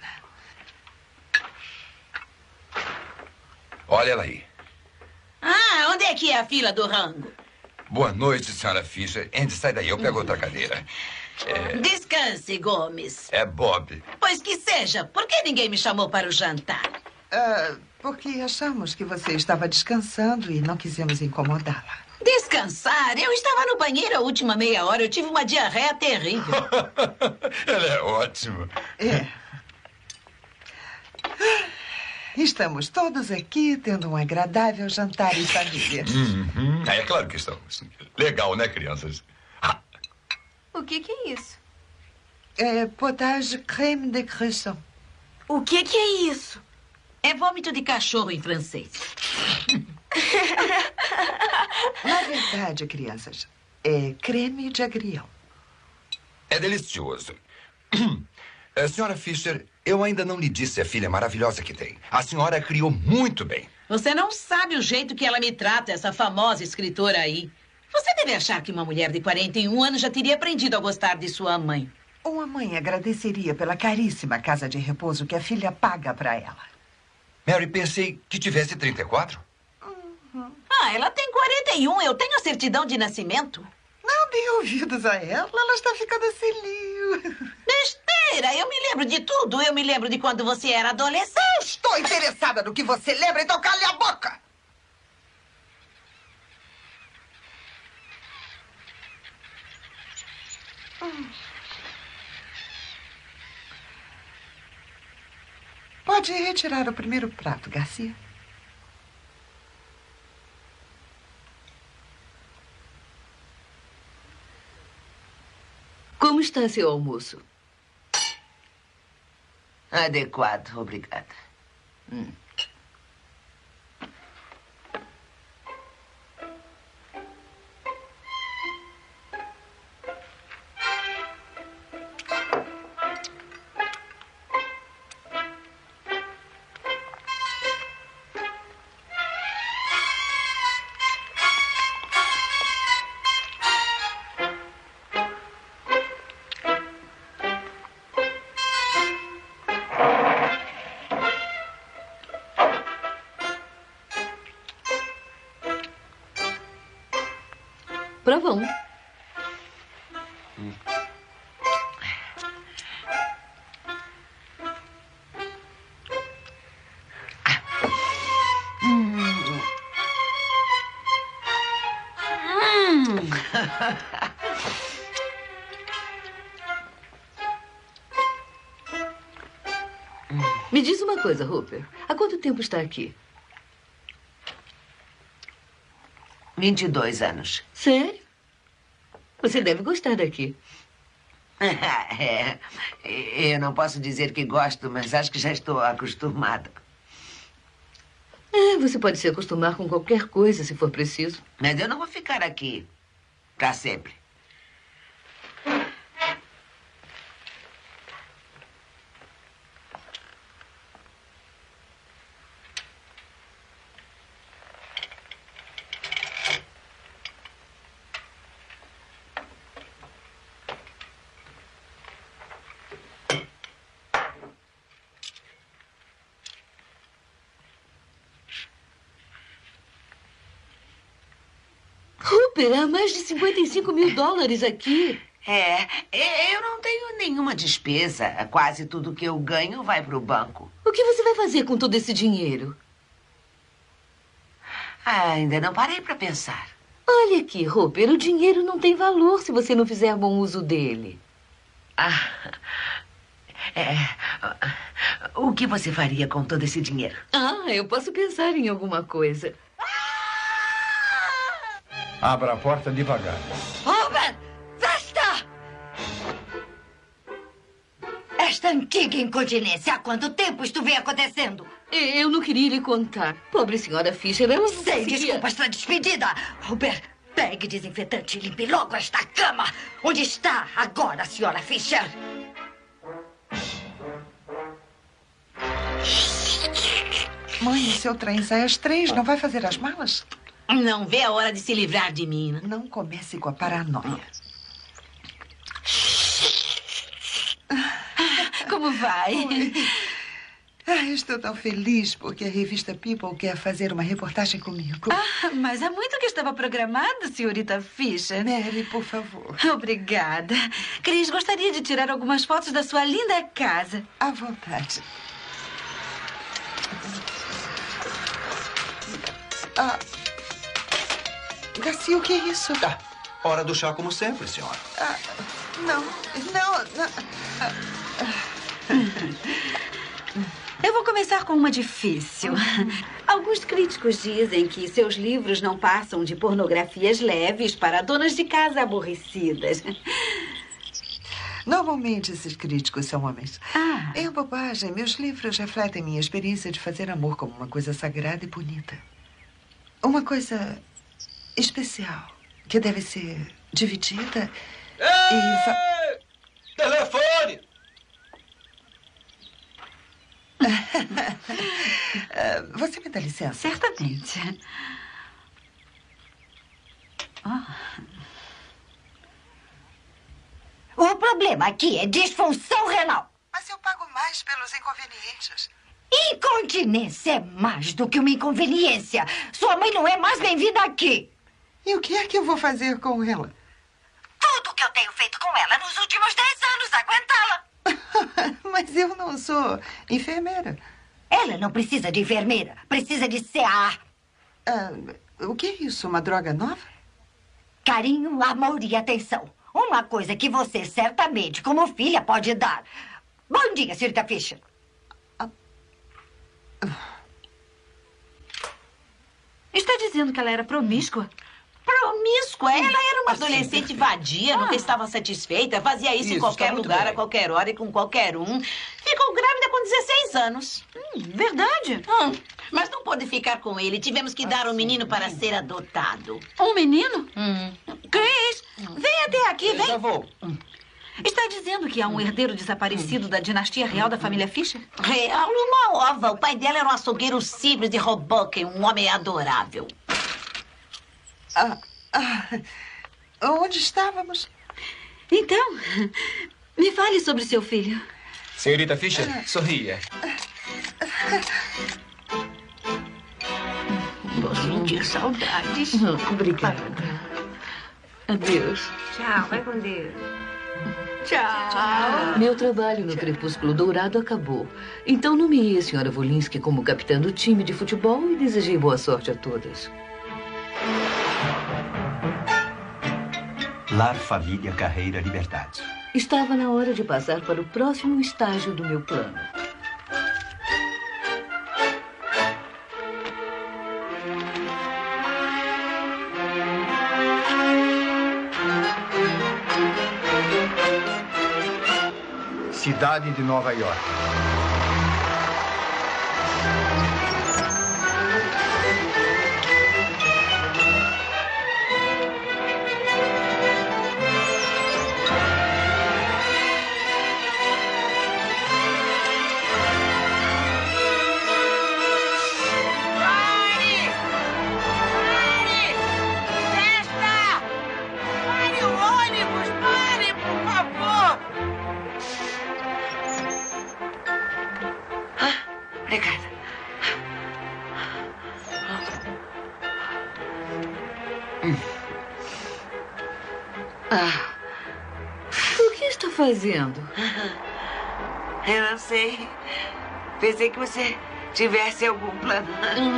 Olha ela aí. Ah, onde é que é a fila do rango? Boa noite, senhora Fisher. Andy, sai daí. Eu pego outra cadeira. Descanse, Gomes. É Bob. Pois que seja. Por que ninguém me chamou para o jantar? Porque achamos que você estava descansando e não quisemos incomodá-la. Descansar? Eu estava no banheiro a última meia hora. Eu tive uma diarreia terrível. Ela é ótima. Estamos todos aqui tendo um agradável jantar em família. É claro que estamos. Legal, né, crianças? O que é isso? É potage crème de cresson. O que é isso? É vômito de cachorro em francês. Na verdade, crianças, é creme de agrião. É delicioso. Senhora Fisher, eu ainda não lhe disse a filha maravilhosa que tem. A senhora a criou muito bem. Você não sabe o jeito que ela me trata, essa famosa escritora aí. Você deve achar que uma mulher de 41 anos já teria aprendido a gostar de sua mãe. Uma mãe agradeceria pela caríssima casa de repouso que a filha paga para ela. Mary, pensei que tivesse 34. Ah, ela tem 41. Eu tenho a certidão de nascimento. Não dê ouvidos a ela. Ela está ficando senil. Besteira! Eu me lembro de tudo. Eu me lembro de quando você era adolescente. Não estou interessada no que você lembra, então cale a boca! Pode retirar o primeiro prato, Garcia. Como está seu almoço? Adequado, obrigada. Provão. Me diz uma coisa, Hooper. Há quanto tempo está aqui? 22 anos. Sério? Você deve gostar daqui. Eu não posso dizer que gosto, mas acho que já estou acostumada. Você pode se acostumar com qualquer coisa, se for preciso. Mas eu não vou ficar aqui para sempre. Hooper, há mais de $55 mil aqui. Eu não tenho nenhuma despesa. Quase tudo que eu ganho vai para o banco. O que você vai fazer com todo esse dinheiro? Ainda não parei para pensar. Olha aqui, Hooper, o dinheiro não tem valor se você não fizer bom uso dele. O que você faria com todo esse dinheiro? Eu posso pensar em alguma coisa. Abra a porta devagar. Hooper, basta! Esta antiga incontinência, há quanto tempo isto vem acontecendo? Eu não queria lhe contar. Pobre senhora Fisher, ela não Sem conseguia... desculpa, está despedida. Hooper, pegue desinfetante e limpe logo esta cama. Onde está agora, senhora Fisher? Mãe, seu trem sai às 3, não vai fazer as malas? Não vê a hora de se livrar de mim, né? Não comece com a paranoia. como vai? Estou tão feliz porque a revista People quer fazer uma reportagem comigo. Mas há muito que estava programado, senhorita Fisher. Mary, por favor. Obrigada. Cris, gostaria de tirar algumas fotos da sua linda casa. À vontade. Garcia, o que é isso? Hora do chá como sempre, senhora. Não. Eu vou começar com uma difícil. Alguns críticos dizem que seus livros não passam de pornografias leves para donas de casa aborrecidas. Normalmente, esses críticos são homens. É bobagem. Meus livros refletem minha experiência de fazer amor como uma coisa sagrada e bonita. Uma coisa especial, que deve ser dividida Telefone! Você me dá licença? Certamente. O problema aqui é disfunção renal. Mas eu pago mais pelos inconvenientes. Incontinência é mais do que uma inconveniência. Sua mãe não é mais bem-vinda aqui. E o que é que eu vou fazer com ela? Tudo que eu tenho feito com ela nos últimos 10 anos, aguentá-la. Mas eu não sou enfermeira. Ela não precisa de enfermeira. Precisa de CA. O que é isso? Uma droga nova? Carinho, amor e atenção. Uma coisa que você certamente, como filha, pode dar. Bom dia, senhorita Fisher. Está dizendo que ela era promíscua? Promíscua? Ela era uma adolescente vadia, nunca estava satisfeita, fazia isso em qualquer lugar, a qualquer hora e com qualquer um. Ficou grávida com 16 anos. Verdade? Mas não pôde ficar com ele. Tivemos que dar um menino para ser adotado. Um menino? Cris, vem até aqui, vem. Já vou. Está dizendo que há um herdeiro desaparecido da dinastia real da família Fisher? Real uma ova. O pai dela era um açougueiro simples de Hoboken, um homem adorável. Onde estávamos? Então, me fale sobre seu filho. Senhorita Fisher, sorria. Vou sentir saudades. Obrigada. Adeus. Tchau, vai com Deus. Tchau. Meu trabalho no Crepúsculo Dourado acabou. Então nomeei a senhora Wolinski como capitã do time de futebol e desejei boa sorte a todas. Lar, família, carreira, liberdade. Estava na hora de passar para o próximo estágio do meu plano. Cidade de Nova York. O que está fazendo? Eu não sei. Pensei que você tivesse algum plano.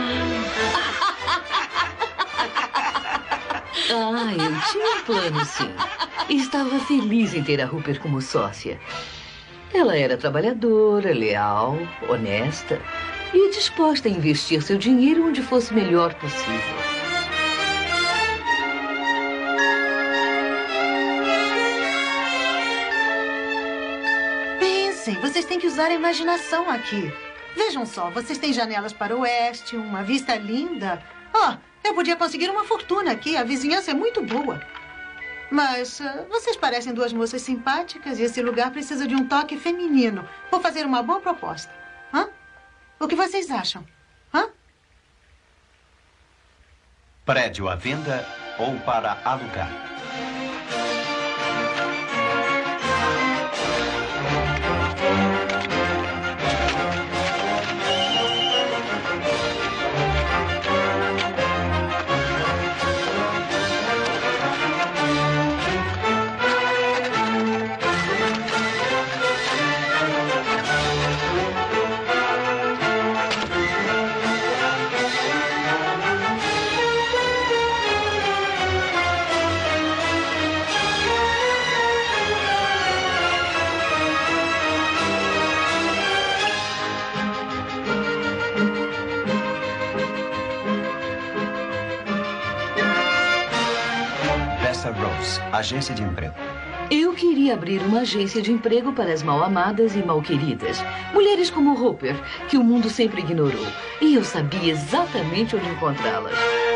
Eu tinha um plano, sim. E estava feliz em ter a Hooper como sócia. Ela era trabalhadora, leal, honesta e disposta a investir seu dinheiro onde fosse melhor possível. Vocês têm que usar a imaginação aqui. Vejam só, vocês têm janelas para o oeste, uma vista linda. Eu podia conseguir uma fortuna aqui, a vizinhança é muito boa. Mas vocês parecem duas moças simpáticas e esse lugar precisa de um toque feminino. Vou fazer uma boa proposta. O que vocês acham? Prédio à venda ou para alugar? Rose, agência de emprego. Eu queria abrir uma agência de emprego para as mal-amadas e mal-queridas. Mulheres como Hopper, que o mundo sempre ignorou. E eu sabia exatamente onde encontrá-las.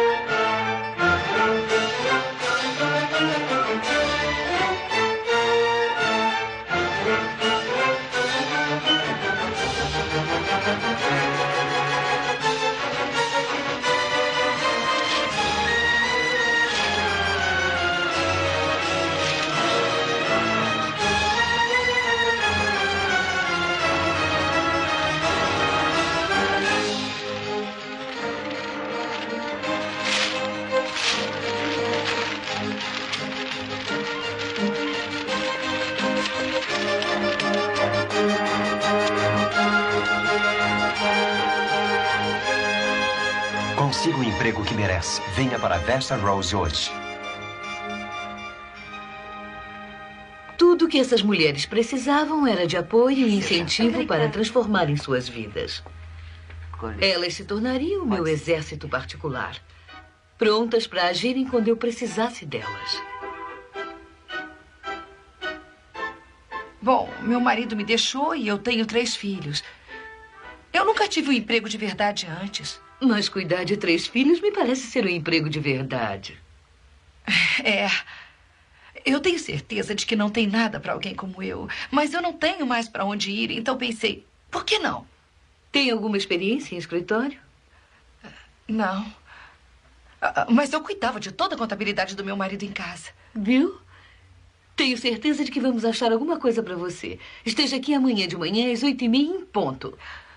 Consiga o emprego que merece. Venha para Versa Rose hoje. Tudo que essas mulheres precisavam era de apoio e incentivo para transformarem suas vidas. Elas se tornariam o meu exército particular, prontas para agirem quando eu precisasse delas. Bom, meu marido me deixou e eu tenho 3 filhos. Eu nunca tive um emprego de verdade antes. Mas cuidar de 3 filhos me parece ser um emprego de verdade. É. Eu tenho certeza de que não tem nada para alguém como eu. Mas eu não tenho mais para onde ir, então pensei, por que não? Tem alguma experiência em escritório? Não. Mas eu cuidava de toda a contabilidade do meu marido em casa. Viu? Tenho certeza de que vamos achar alguma coisa para você. Esteja aqui amanhã de manhã às 8h30 em ponto.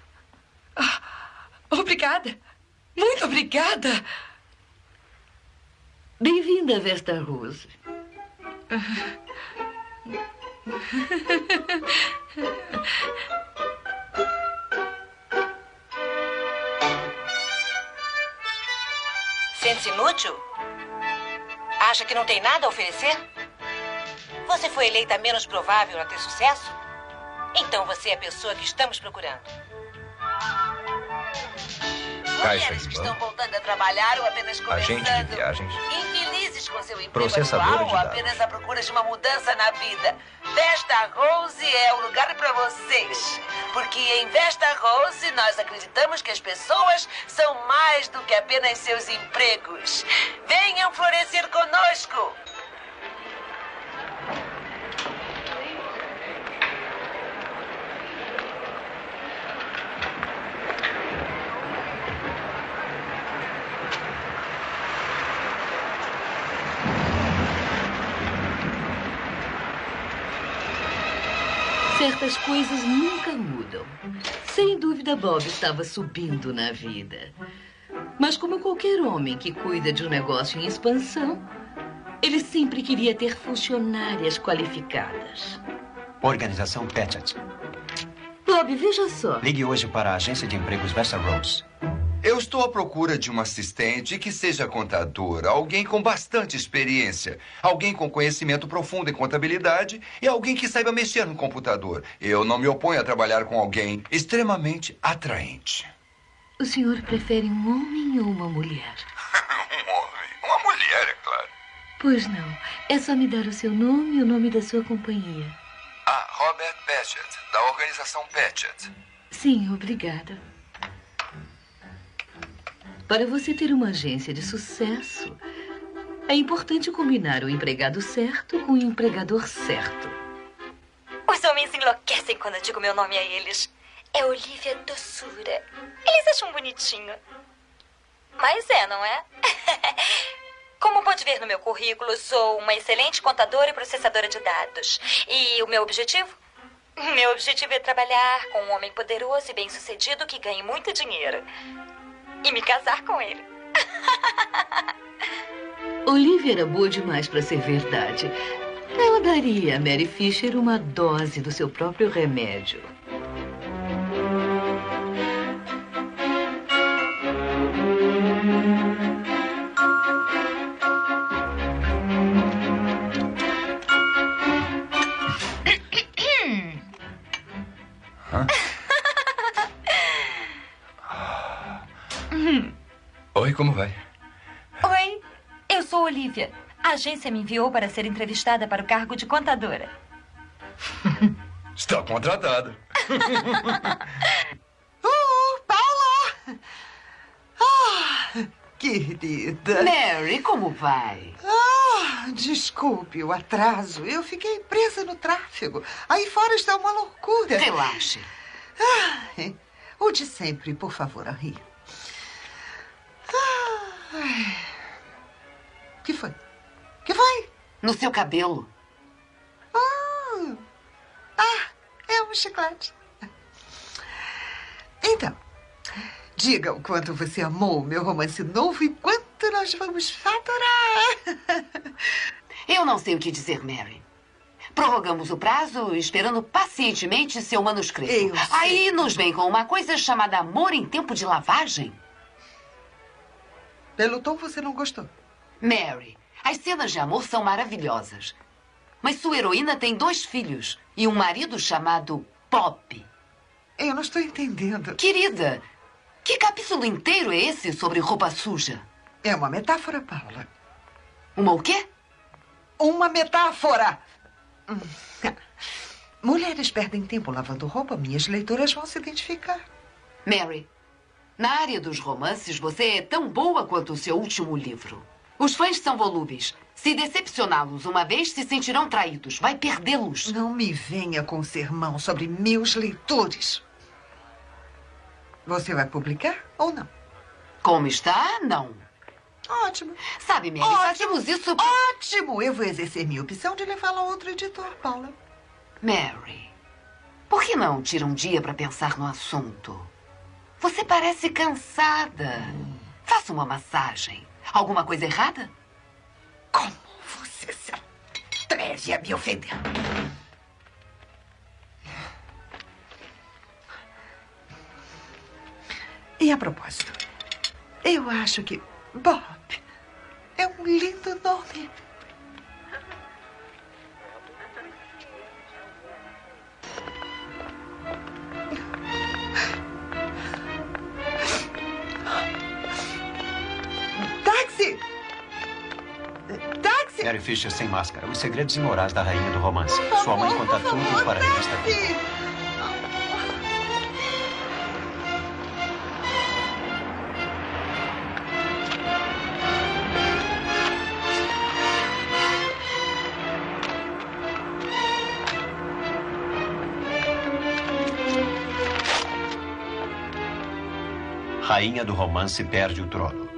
Obrigada. Muito obrigada. Bem-vinda, Versa Rose. Sente-se inútil? Acha que não tem nada a oferecer? Você foi eleita a menos provável a ter sucesso? Então você é a pessoa que estamos procurando. Mulheres que estão voltando a trabalhar ou apenas começando. Agente de viagens. Infelizes com seu emprego Processadora atual de ou dados. apenas à procura de uma mudança na vida. Vesta Rose é o lugar para vocês. Porque em Vesta Rose nós acreditamos que as pessoas são mais do que apenas seus empregos. Venham florescer conosco. Certas coisas nunca mudam. Sem dúvida, Bob estava subindo na vida. Mas como qualquer homem que cuida de um negócio em expansão, ele sempre queria ter funcionárias qualificadas. Organização Patchett. Bob, veja só. Ligue hoje para a agência de empregos Versa Rose. Eu estou à procura de uma assistente que seja contadora, alguém com bastante experiência, alguém com conhecimento profundo em contabilidade e alguém que saiba mexer no computador. Eu não me oponho a trabalhar com alguém extremamente atraente. O senhor prefere um homem ou uma mulher? Um homem. Uma mulher, é claro. Pois não. É só me dar o seu nome e o nome da sua companhia. Ah, Robert Patchett, da organização Patchett. Sim, obrigada. Para você ter uma agência de sucesso, é importante combinar o empregado certo com o empregador certo. Os homens enlouquecem quando eu digo meu nome a eles. É Olivia Doçura. Eles acham bonitinho. Mas é, não é? Como pode ver no meu currículo, sou uma excelente contadora e processadora de dados. E o meu objetivo? Meu objetivo é trabalhar com um homem poderoso e bem-sucedido que ganhe muito dinheiro. E me casar com ele. Olivia era boa demais para ser verdade. Ela daria a Mary Fisher uma dose do seu próprio remédio. Oi, como vai? Oi, eu sou Olivia. A agência me enviou para ser entrevistada para o cargo de contadora. Está contratada. Paula! Querida. Mary, como vai? Desculpe o atraso. Eu fiquei presa no tráfego. Aí fora está uma loucura. Relaxe. O de sempre, por favor, Henri. Que foi? Que foi? No seu cabelo. É um chiclete. Então, diga o quanto você amou o meu romance novo e quanto nós vamos faturar. Eu não sei o que dizer, Mary. Prorrogamos o prazo esperando pacientemente seu manuscrito. Aí nos vem com uma coisa chamada amor em tempo de lavagem. Pelo tom, você não gostou. Mary, as cenas de amor são maravilhosas. Mas sua heroína tem 2 filhos e um marido chamado Pop. Eu não estou entendendo. Querida, que capítulo inteiro é esse sobre roupa suja? É uma metáfora, Paula. Uma o quê? Uma metáfora! Mulheres perdem tempo lavando roupa. Minhas leitoras vão se identificar. Mary, na área dos romances, você é tão boa quanto o seu último livro. Os fãs são volúveis. Se decepcioná-los uma vez, se sentirão traídos. Vai perdê-los. Não me venha com sermão sobre meus leitores. Você vai publicar ou não? Como está? Não. Ótimo. Sabe, Mary, fazemos isso... Ótimo! Eu vou exercer minha opção de levá-la a outro editor, Paula. Mary, por que não tira um dia para pensar no assunto? Você parece cansada. Faça uma massagem. Alguma coisa errada? Como você se atreve a me ofender? E a propósito, eu acho que Bob é um lindo nome. Táxi! Táxi! Mary Fisher sem máscara. Os segredos imorais da rainha do romance. Sua mãe conta tudo para a revista Vida. Rainha do romance perde o trono.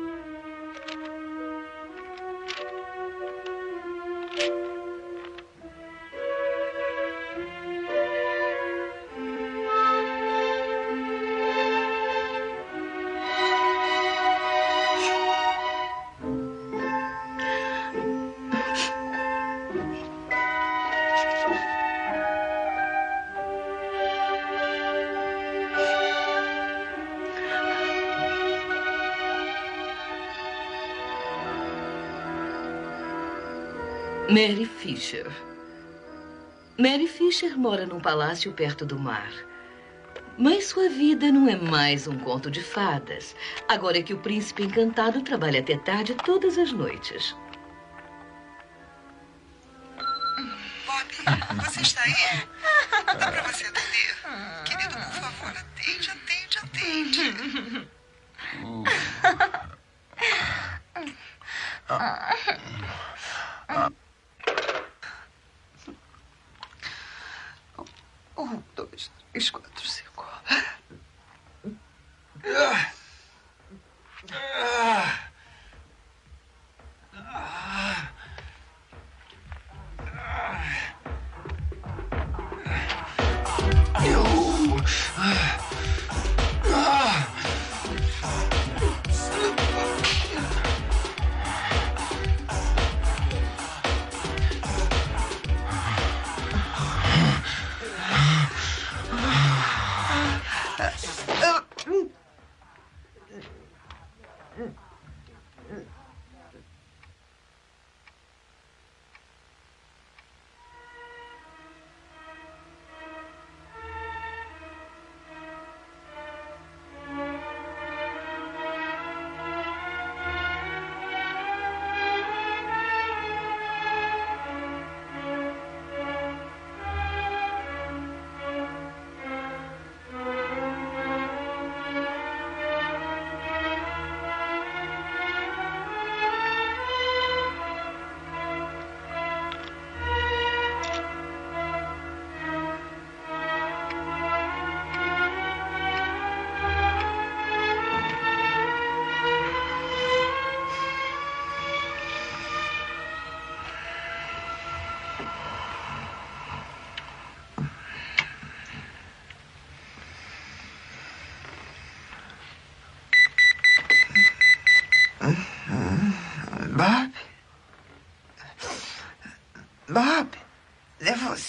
Mary Fisher. Mary Fisher mora num palácio perto do mar. Mas sua vida não é mais um conto de fadas. Agora é que o príncipe encantado trabalha até tarde todas as noites. Bob, você está aí? Dá pra você atender? Querido, por favor, atende, atende, atende. Um, dois, três, quatro, cinco.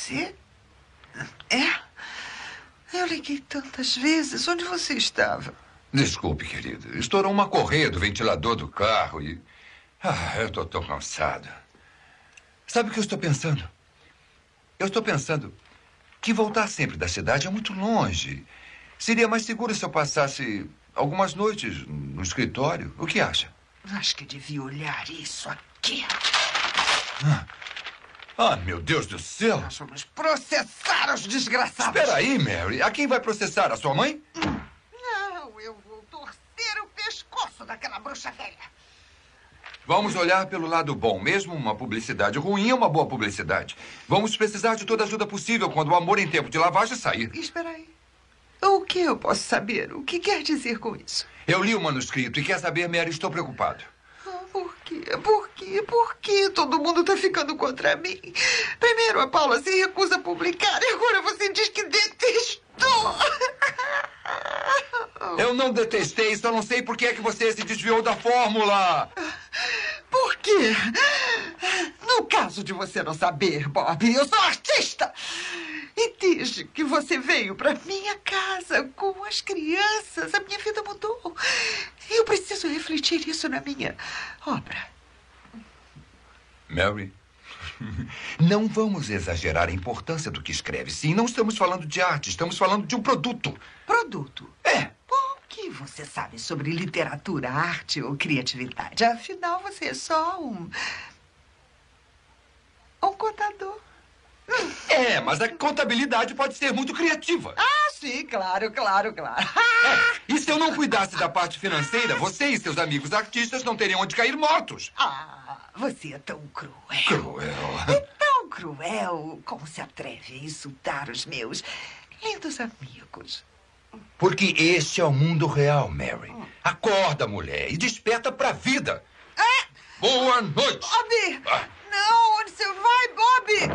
Você? É? Eu liguei tantas vezes. Onde você estava? Desculpe, querido. Estourou uma correia do ventilador do carro e... eu estou tão cansado. Sabe o que eu estou pensando? Eu estou pensando que voltar sempre da cidade é muito longe. Seria mais seguro se eu passasse algumas noites no escritório. O que acha? Acho que devia olhar isso aqui. Meu Deus do céu. Nós vamos processar os desgraçados. Espera aí, Mary. A quem vai processar? A sua mãe? Não, eu vou torcer o pescoço daquela bruxa velha. Vamos olhar pelo lado bom. Mesmo uma publicidade ruim é uma boa publicidade. Vamos precisar de toda a ajuda possível quando o amor em tempo de lavagem sair. Espera aí. O que eu posso saber? O que quer dizer com isso? Eu li o manuscrito e quer saber, Mary, estou preocupado. Por quê? Por quê? Por quê? Todo mundo está ficando contra mim. Primeiro a Paula se recusa a publicar e agora você diz que detestou. Eu não detestei, só não sei por que é que você se desviou da fórmula. Por quê? No caso de você não saber, Bob, eu sou artista. E desde que você veio para minha casa com as crianças, a minha vida mudou. Eu preciso refletir isso na minha obra. Mary, não vamos exagerar a importância do que escreve. Sim, não estamos falando de arte, estamos falando de um produto. Produto? É. O que você sabe sobre literatura, arte ou criatividade? Afinal, você é só um contador. Mas a contabilidade pode ser muito criativa. Sim, claro. E se eu não cuidasse da parte financeira, você e seus amigos artistas não teriam onde cair mortos. Você é tão cruel. Cruel? É tão cruel. Como se atreve a insultar os meus lindos amigos? Porque este é o mundo real, Mary. Acorda, mulher, e desperta pra vida. Boa noite. Bob! Não, onde você vai, Bob?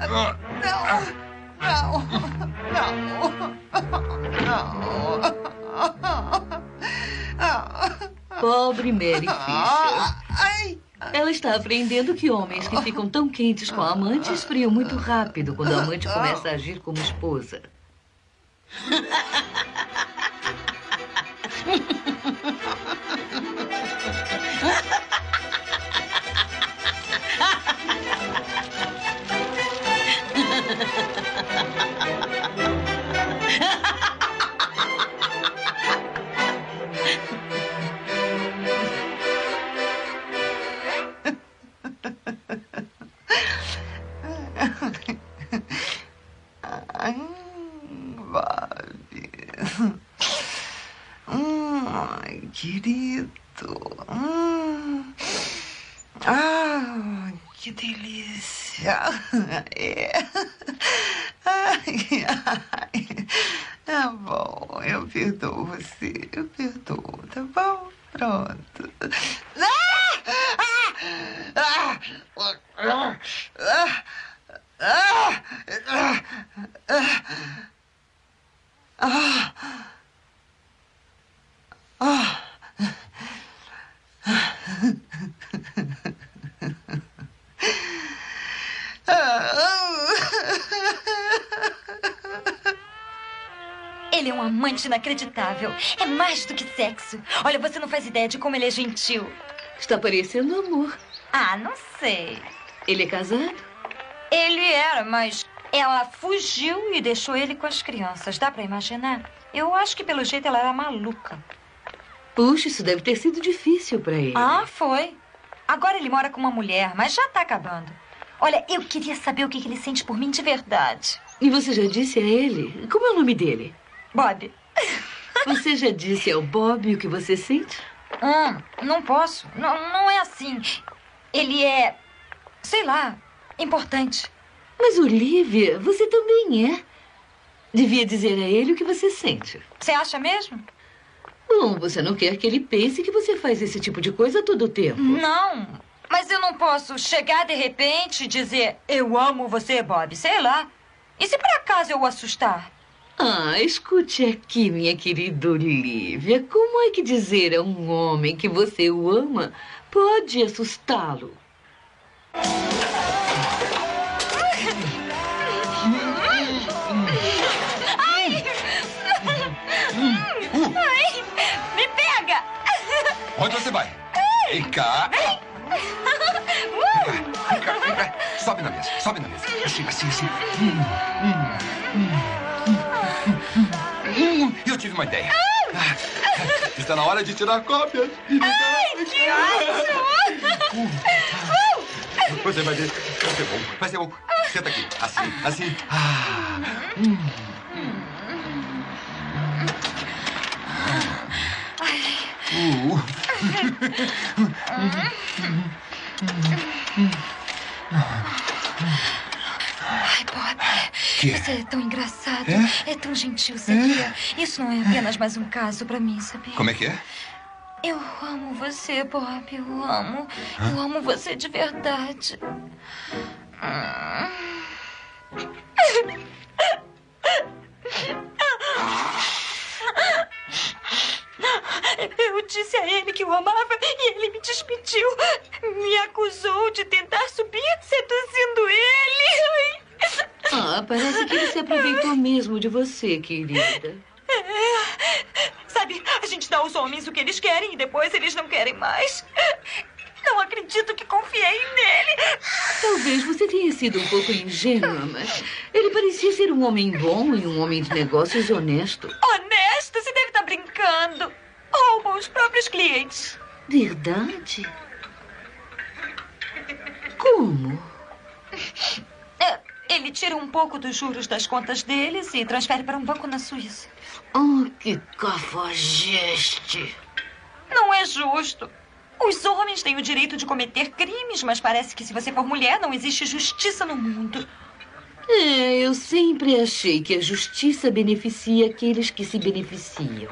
Não. Pobre Mary Fisher. Ela está aprendendo que homens que ficam tão quentes com a amante esfriam muito rápido quando a amante começa a agir como esposa. Querido. Que delícia. Tá bom, eu perdoo você. Eu perdoo, tá bom? Pronto. Ele é um amante inacreditável. É mais do que sexo. Olha, você não faz ideia de como ele é gentil. Está parecendo amor. Não sei. Ele é casado? Ele era, mas ela fugiu e deixou ele com as crianças. Dá pra imaginar? Eu acho que pelo jeito ela era maluca. Puxa, isso deve ter sido difícil pra ele. Foi. Agora ele mora com uma mulher, mas já tá acabando. Olha, eu queria saber o que ele sente por mim de verdade. E você já disse a ele? Como é o nome dele? Bob. Você já disse ao Bob o que você sente? Não posso. Não é assim. Ele é, sei lá, importante. Mas, Olivia, você também é. Devia dizer a ele o que você sente. Você acha mesmo? Bom, você não quer que ele pense que você faz esse tipo de coisa todo o tempo. Não, mas eu não posso chegar de repente e dizer eu amo você, Bob, sei lá. E se por acaso eu o assustar? Escute aqui, minha querida Olivia. Como é que dizer a um homem que você o ama pode assustá-lo? Onde você vai? Vem cá. Vem cá. Sobe na mesa. Assim. Eu tive uma ideia. Está na hora de tirar cópias. Ai, que ótimo! Você vai ver. Vai ser bom. Senta aqui. Assim. Ai, Bob, Que? você é tão engraçado. É tão gentil, sabia? Isso não é apenas mais um caso pra mim, sabia? Como é que é? Eu amo você, Bob. Eu amo. Eu amo você de verdade. Eu disse a ele que o amava e ele me despediu. Me acusou de tentar subir seduzindo ele. Parece que ele se aproveitou mesmo de você, querida. Sabe, a gente dá aos homens o que eles querem e depois eles não querem mais. Não acredito que confiei nele. Talvez você tenha sido um pouco ingênua, mas ele parecia ser um homem bom e um homem de negócios honesto. Honesto? Você deve estar brincando. Rouba os próprios clientes. Verdade? Como? Ele tira um pouco dos juros das contas deles e transfere para um banco na Suíça. Oh, que cafajeste. Não é justo. Os homens têm o direito de cometer crimes, mas parece que se você for mulher, não existe justiça no mundo. Eu sempre achei que a justiça beneficia aqueles que se beneficiam.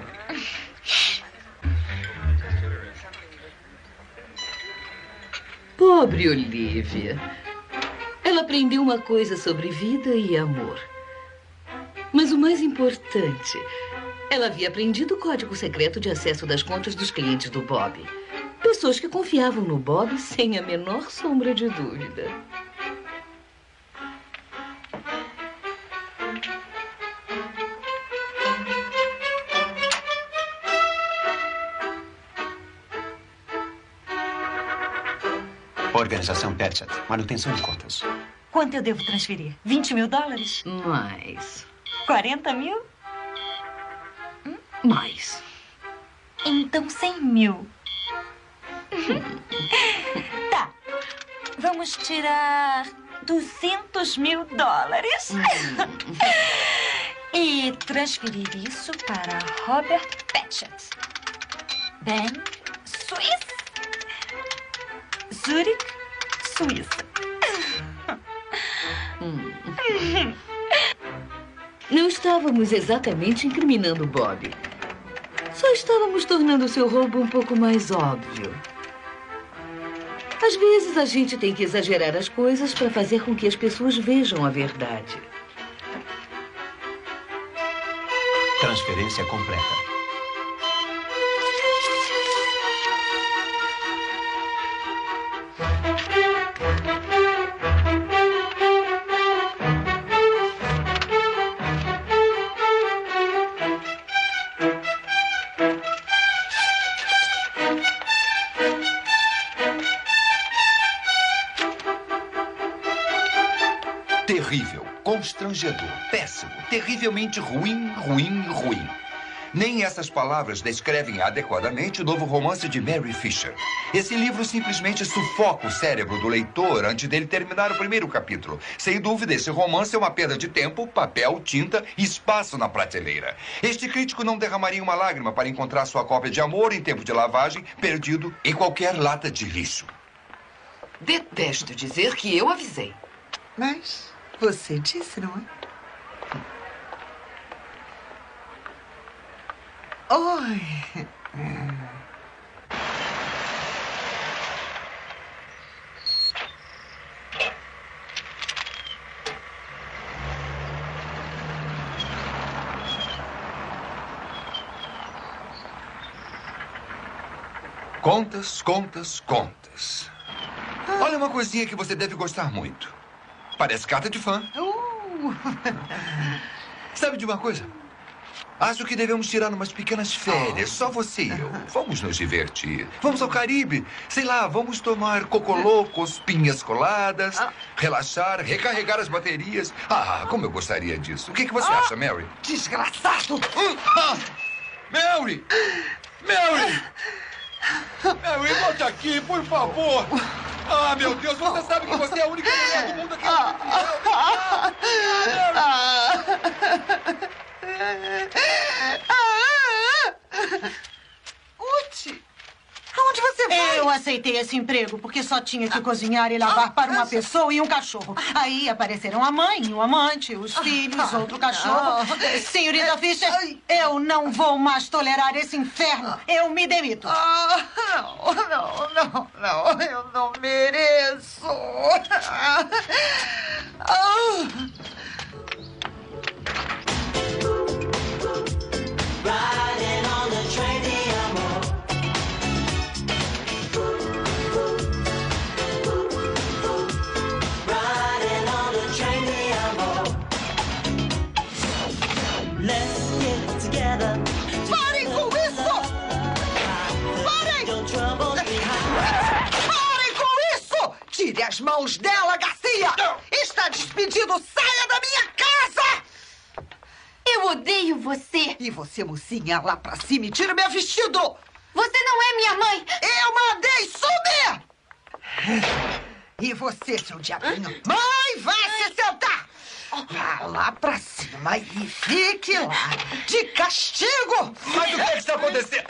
Pobre Olivia. Ela aprendeu uma coisa sobre vida e amor. Mas o mais importante, ela havia aprendido o código secreto de acesso das contas dos clientes do Bob. Pessoas que confiavam no Bob sem a menor sombra de dúvida. Organização Patchett. Manutenção de contas. Quanto eu devo transferir? 20 mil dólares? Mais. 40 mil? Mais. Então 100 mil. Tá. Vamos tirar 200 mil dólares. E transferir isso para Robert Patchett. Bank, Suíça. Zurich, Suíça. Não estávamos exatamente incriminando Bob. Só estávamos tornando seu roubo um pouco mais óbvio. Às vezes a gente tem que exagerar as coisas para fazer com que as pessoas vejam a verdade. Transferência completa. Terrível, constrangedor, péssimo, terrivelmente ruim. Nem essas palavras descrevem adequadamente o novo romance de Mary Fisher. Esse livro simplesmente sufoca o cérebro do leitor antes dele terminar o primeiro capítulo. Sem dúvida, esse romance é uma perda de tempo, papel, tinta e espaço na prateleira. Este crítico não derramaria uma lágrima para encontrar sua cópia de Amor em Tempo de Lavagem perdido em qualquer lata de lixo. Detesto dizer que eu avisei. Mas você disse, não é? Oi. Contas. Olha uma coisinha que você deve gostar muito. Parece carta de fã. Sabe de uma coisa? Acho que devemos tirar umas pequenas férias, só você e eu. Vamos nos divertir. Vamos ao Caribe. Sei lá, vamos tomar cocolocos, pinhas coladas, relaxar, recarregar as baterias. Ah, como eu gostaria disso. O que você acha, Mary? Desgraçado! Mary! Mary! Mary, volte aqui, por favor. Ah, meu Deus, você sabe que você é a única mulher do mundo aqui. Uti, aonde você vai? Eu aceitei esse emprego porque só tinha que cozinhar e lavar para uma pessoa e um cachorro. Aí apareceram a mãe, o amante, os filhos, outro cachorro. Senhorita Fischer, eu não vou mais tolerar esse inferno. Eu me demito. Não, eu não mereço. Riding on the train de amor. Riding on the train de amor. Let's get together. Parem com isso! Parem! Parem com isso! Tire as mãos dela, Garcia! Está despedido! Saia da minha casa! Eu odeio você. E você, mocinha, lá pra cima e tira meu vestido! Você não é minha mãe! Eu mandei sumir! E você, seu diabinho? Mãe, vai se sentar! Vá lá pra cima e fique lá, de castigo! Mas o que está acontecendo?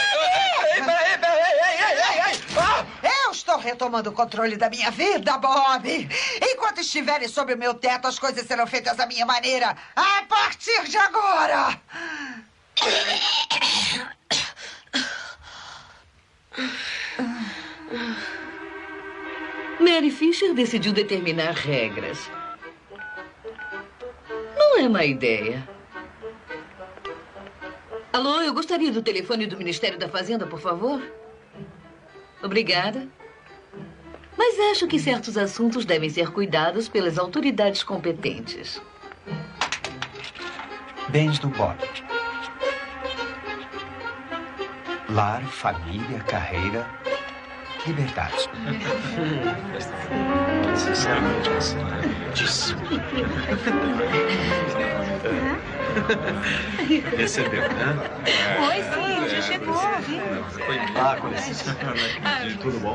Eu estou retomando o controle da minha vida, Bob! Enquanto estiverem sob o meu teto, as coisas serão feitas da minha maneira, a partir de agora! Mary Fisher decidiu determinar regras. Não é má ideia. Alô, eu gostaria do telefone do Ministério da Fazenda, por favor? Obrigada. Mas acho que certos assuntos devem ser cuidados pelas autoridades competentes. Bens do Bob. Lar, família, carreira, liberdade. Sinceramente, você não é disso. Recebeu, né? Oi, sim, já chegou, viu? Foi lá, com licença. Tudo bom?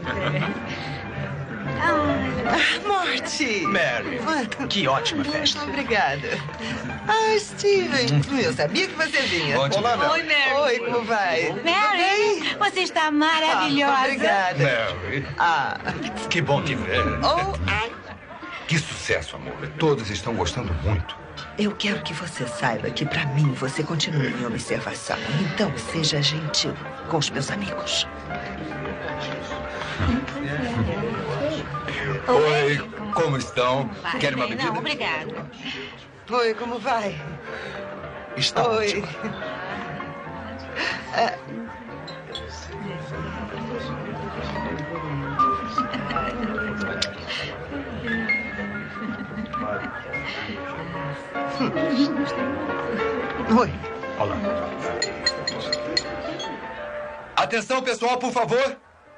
Morty! Mary, que ótima festa. Obrigada. Steven, eu sabia que você vinha. Olá, Mary. Oi, Mary. Oi, como vai? Mary, você está maravilhosa. Obrigada. Mary. Que bom te ver. Que sucesso, amor. Todos estão gostando muito. Eu quero que você saiba que, pra mim, você continua em observação. Então, seja gentil com os meus amigos. Oi, como estão? Querem uma bebida? Não, obrigada. Oi, como vai? Está Oi. ótimo. Oi. Olá. Atenção, pessoal, por favor.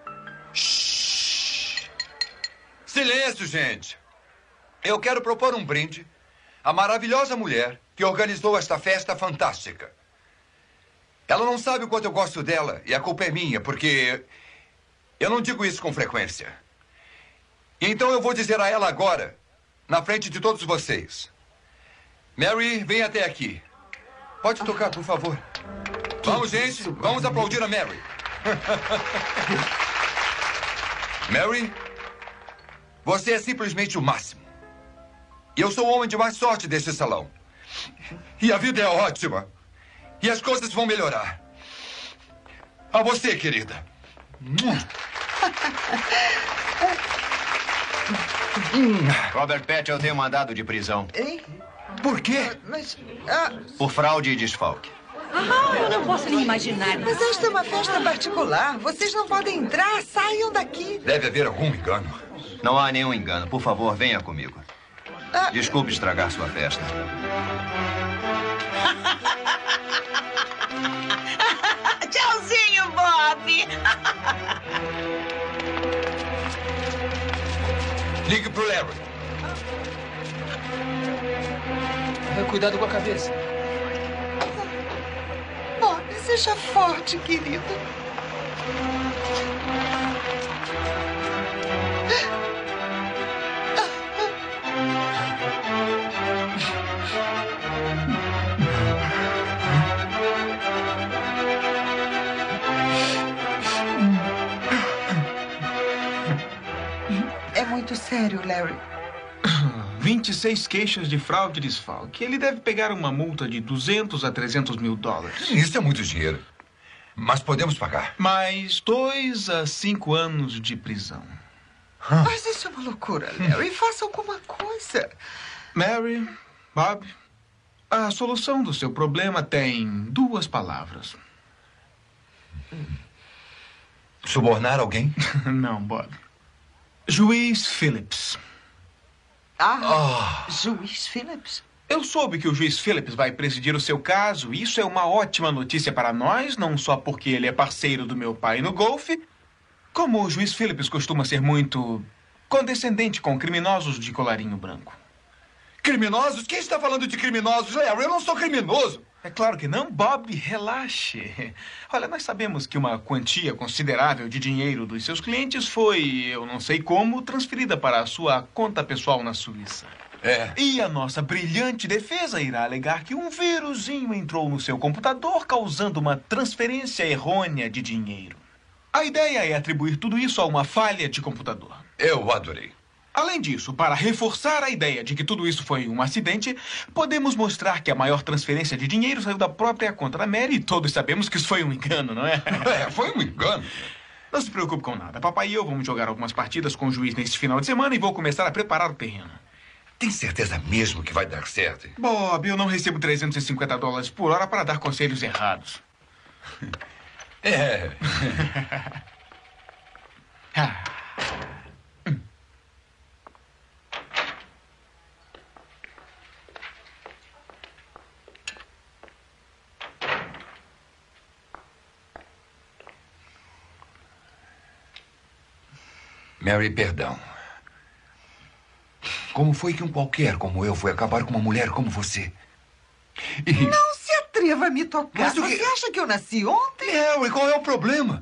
Silêncio, gente. Eu quero propor um brinde à maravilhosa mulher que organizou esta festa fantástica. Ela não sabe o quanto eu gosto dela e a culpa é minha, porque eu não digo isso com frequência. Então eu vou dizer a ela agora, na frente de todos vocês. Mary, vem até aqui. Pode tocar, por favor. Vamos, gente. Vamos aplaudir a Mary. Mary, você é simplesmente o máximo. E eu sou o homem de mais sorte deste salão. E a vida é ótima. E as coisas vão melhorar. A você, querida. Robert Pett, eu tenho mandado de prisão. Hein? Por quê? Mas... Por fraude e desfalque. Eu não posso nem imaginar. Mas esta é uma festa particular. Vocês não podem entrar. Saiam daqui. Deve haver algum engano. Não há nenhum engano. Por favor, venha comigo. Desculpe estragar sua festa. Tchauzinho, Bob. Ligue pro Larry. Cuidado com a cabeça. Bob, seja forte, querido. É muito sério, Larry. 26 queixas de fraude e desfalque. Ele deve pegar uma multa de 200 a 300 mil dólares. Isso é muito dinheiro. Mas podemos pagar. Mais 2 a 5 anos de prisão. Mas isso é uma loucura, Larry. Faça alguma coisa. Mary, Bob, a solução do seu problema tem 2 palavras. Subornar alguém? Não, Bob. Juiz Phillips. Juiz Phillips? Eu soube que o juiz Phillips vai presidir o seu caso e isso é uma ótima notícia para nós, não só porque ele é parceiro do meu pai no golfe, como o juiz Phillips costuma ser muito condescendente com criminosos de colarinho branco. Criminosos? Quem está falando de criminosos, Larry? Eu não sou criminoso. É claro que não, Bob. Relaxe. Olha, nós sabemos que uma quantia considerável de dinheiro dos seus clientes foi, eu não sei como, transferida para a sua conta pessoal na Suíça. E a nossa brilhante defesa irá alegar que um vírusinho entrou no seu computador, causando uma transferência errônea de dinheiro. A ideia é atribuir tudo isso a uma falha de computador. Eu adorei. Além disso, para reforçar a ideia de que tudo isso foi um acidente, podemos mostrar que a maior transferência de dinheiro saiu da própria conta da Mary e todos sabemos que isso foi um engano, não é? Foi um engano. Não se preocupe com nada. Papai e eu vamos jogar algumas partidas com o juiz neste final de semana e vou começar a preparar o terreno. Tem certeza mesmo que vai dar certo? Bob, eu não recebo 350 dólares por hora para dar conselhos errados. Mary, perdão. Como foi que um qualquer como eu foi acabar com uma mulher como você? Não se atreva a me tocar. Mas você acha que eu nasci ontem? Mary, qual é o problema?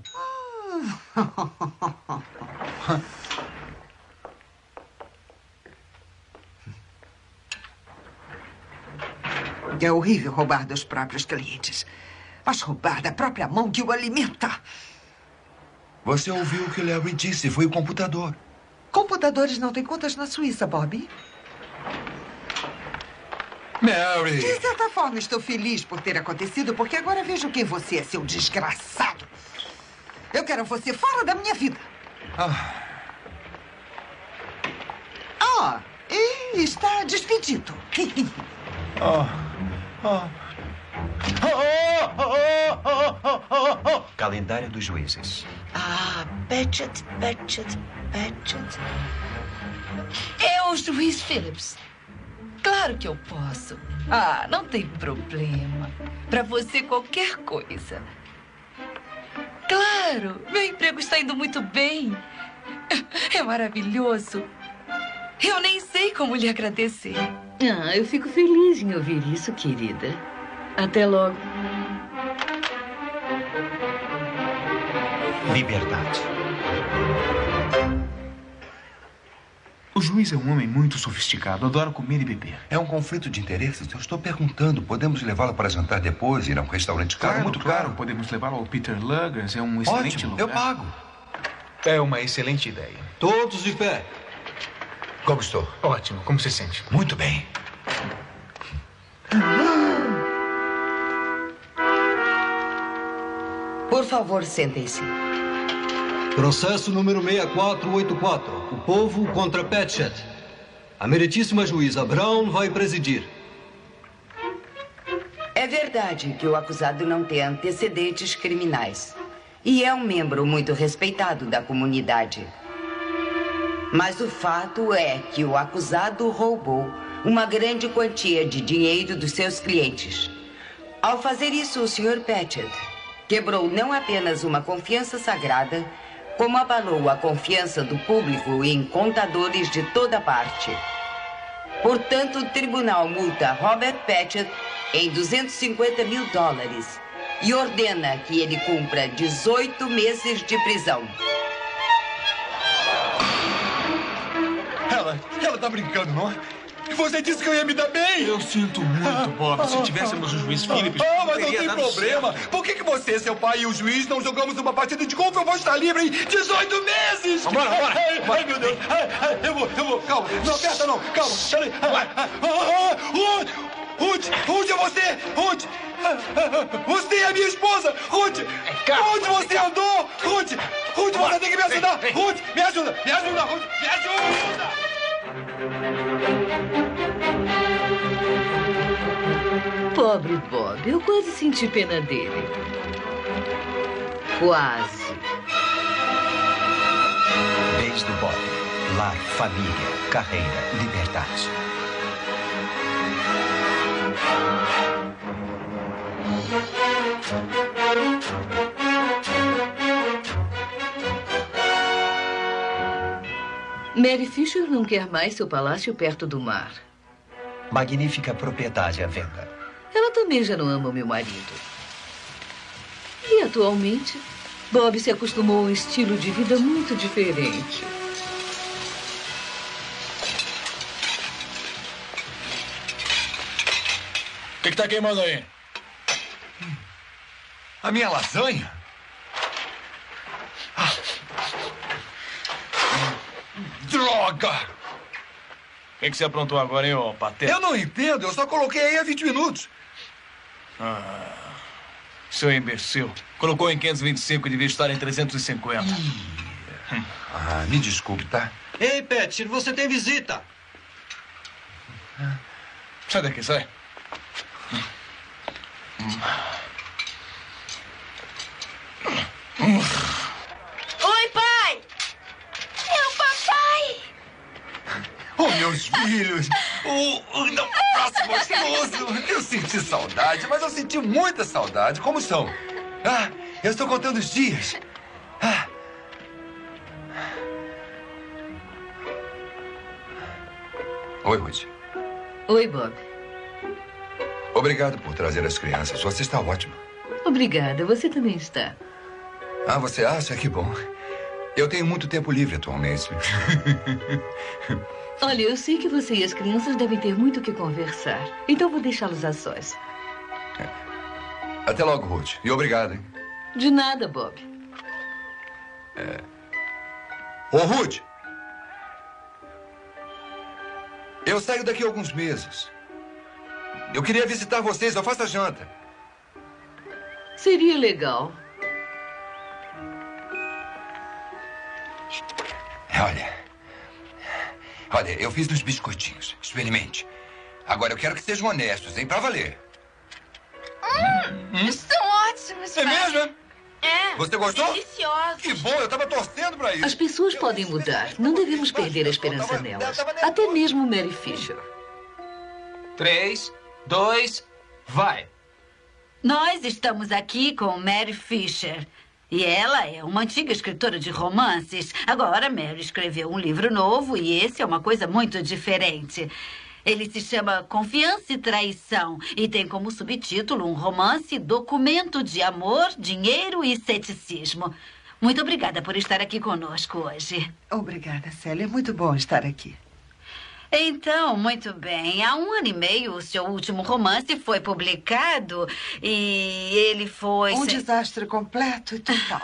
É horrível roubar dos próprios clientes. Mas roubar da própria mão que o alimenta. Você ouviu o que o Larry disse, foi o computador. Computadores não têm contas na Suíça, Bob. Mary! De certa forma, estou feliz por ter acontecido, porque agora vejo quem você é, seu desgraçado. Eu quero você fora da minha vida. E está despedido. Calendário dos juízes. Patchett. É o juiz Phillips. Claro que eu posso. Não tem problema. Para você, qualquer coisa. Claro, meu emprego está indo muito bem. É maravilhoso. Eu nem sei como lhe agradecer. Eu fico feliz em ouvir isso, querida. Até logo. Liberdade. O juiz é um homem muito sofisticado, adora comer e beber. É um conflito de interesses? Eu estou perguntando. Podemos levá-lo para jantar depois, ir a um restaurante caro? Muito caro. Podemos levá-lo ao Peter Luggers, é um excelente lugar. Eu pago. É uma excelente ideia. Todos de pé. Como estou? Ótimo. Como se sente? Muito bem. Por favor, sentem-se. Processo número 6484. O povo contra Patchett. A meritíssima juíza Brown vai presidir. É verdade que o acusado não tem antecedentes criminais. E é um membro muito respeitado da comunidade. Mas o fato é que o acusado roubou uma grande quantia de dinheiro dos seus clientes. Ao fazer isso, o Sr. Patchett quebrou não apenas uma confiança sagrada, como abalou a confiança do público em contadores de toda parte. Portanto, o tribunal multa Robert Patchett em $250 mil e ordena que ele cumpra 18 meses de prisão. Ela tá brincando, não é? Você disse que eu ia me dar bem! Eu sinto muito, Bob. Se tivéssemos o juiz Phillips, mas não tem problema. Certo. Por que você, seu pai e o juiz não jogamos uma partida de golfe? Eu vou estar livre em 18 meses! Vambora! Ai, meu Deus! Eu vou. Calma. Não aperta, não. Calma. Ruth, é você! Ruth! Você é a minha esposa! Ruth! Onde você andou? Ruth, você tem que me ajudar! Ruth, me ajuda! Ruth! Me ajuda! Pobre Bob, eu quase senti pena dele. Quase. Bens do Bob. Lar, família, carreira, liberdade. Mary Fisher não quer mais seu palácio perto do mar. Magnífica propriedade à venda. Ela também já não ama o meu marido. E atualmente, Bob se acostumou a um estilo de vida muito diferente. O que tá queimando aí? A minha lasanha? Droga! O que você aprontou agora, hein, ô pateta? Eu não entendo, eu só coloquei aí há 20 minutos. Seu imbecil. Colocou em 525 e devia estar em 350. Me desculpe, tá? Ei, Pat, você tem visita. Sai daqui, sai. Oi, pai! É o papai! Oh, meus filhos! Um abraço gostoso! Eu senti saudade, mas eu senti muita saudade. Como são? Eu estou contando os dias. Oi, Ruth. Oi, Bob. Obrigado por trazer as crianças. Você está ótima. Obrigada, você também está. Você acha? Que bom. Eu tenho muito tempo livre atualmente. Olha, eu sei que você e as crianças devem ter muito o que conversar. Então vou deixá-los a sós. Até logo, Ruth. E obrigado, hein? De nada, Bob. Ô, Ruth! Eu saio daqui a alguns meses. Eu queria visitar vocês. Eu faço a janta. Seria legal. Olha, eu fiz uns biscoitinhos. Experimente. Agora eu quero que sejam honestos, hein? Pra valer. São ótimos, É pai. mesmo? É. Você gostou? Deliciosos. Que bom, eu tava torcendo pra isso. As pessoas podem mudar. Não devemos perder a esperança nelas. Até mesmo Mary Fisher. 3, 2, vai. Nós estamos aqui com Mary Fisher. E ela é uma antiga escritora de romances. Agora, Mary escreveu um livro novo e esse é uma coisa muito diferente. Ele se chama Confiança e Traição e tem como subtítulo um romance documento de amor, dinheiro e ceticismo. Muito obrigada por estar aqui conosco hoje. Obrigada, Célia. É muito bom estar aqui. Então, muito bem. Há 1 ano e meio, o seu último romance foi publicado e ele foi... Um desastre completo e total.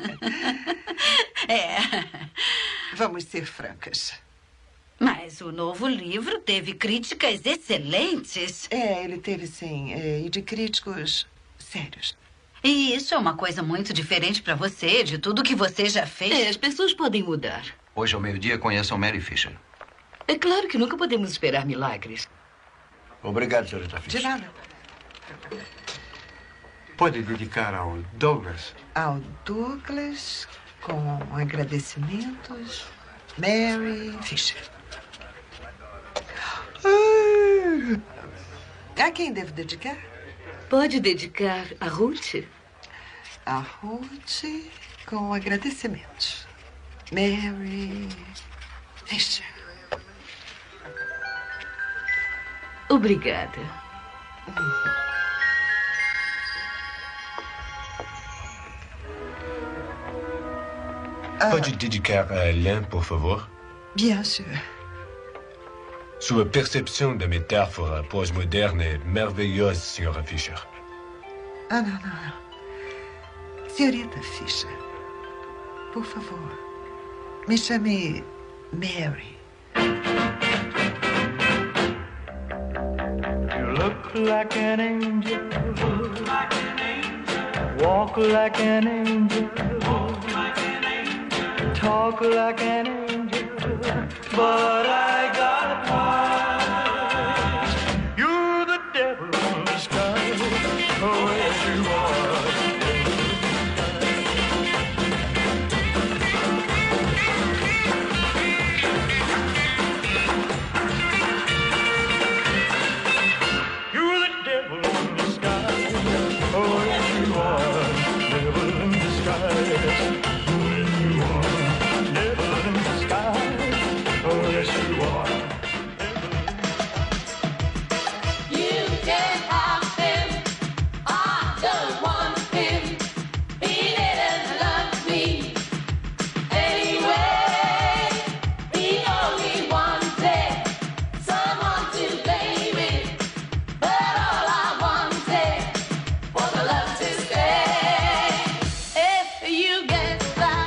Vamos ser francas. Mas o novo livro teve críticas excelentes. Ele teve sim. E de críticos sérios. E isso é uma coisa muito diferente para você, de tudo que você já fez. As pessoas podem mudar. Hoje ao meio-dia conheçam Mary Fisher. É claro que nunca podemos esperar milagres. Obrigado, senhorita Fisher. De nada. Pode dedicar ao Douglas? Ao Douglas, com agradecimentos, Mary Fisher. A quem devo dedicar? Pode dedicar a Ruth? A Ruth com agradecimentos. Mary Fisher. Obrigada. Pode dedicar a Alain, por favor? Bien sûr. Sua percepção da metáfora pós-moderna é maravilhosa, Sra. Fisher. Ah, não, não, não. Senhorita Fisher, por favor, me chame Mary. You look like an angel. Walk like an angel. Talk like an angel. But I got a prize. You're the devil in disguise. Oh, yes, you are. You're the devil in disguise. Oh, yes, you are. Devil in disguise. Yes, you are. Devil in disguise. Oh, yes, you are. You can't have him. I don't want him. He didn't love me anyway. He only wanted someone to blame it. But all I wanted was a love to stay. If you get that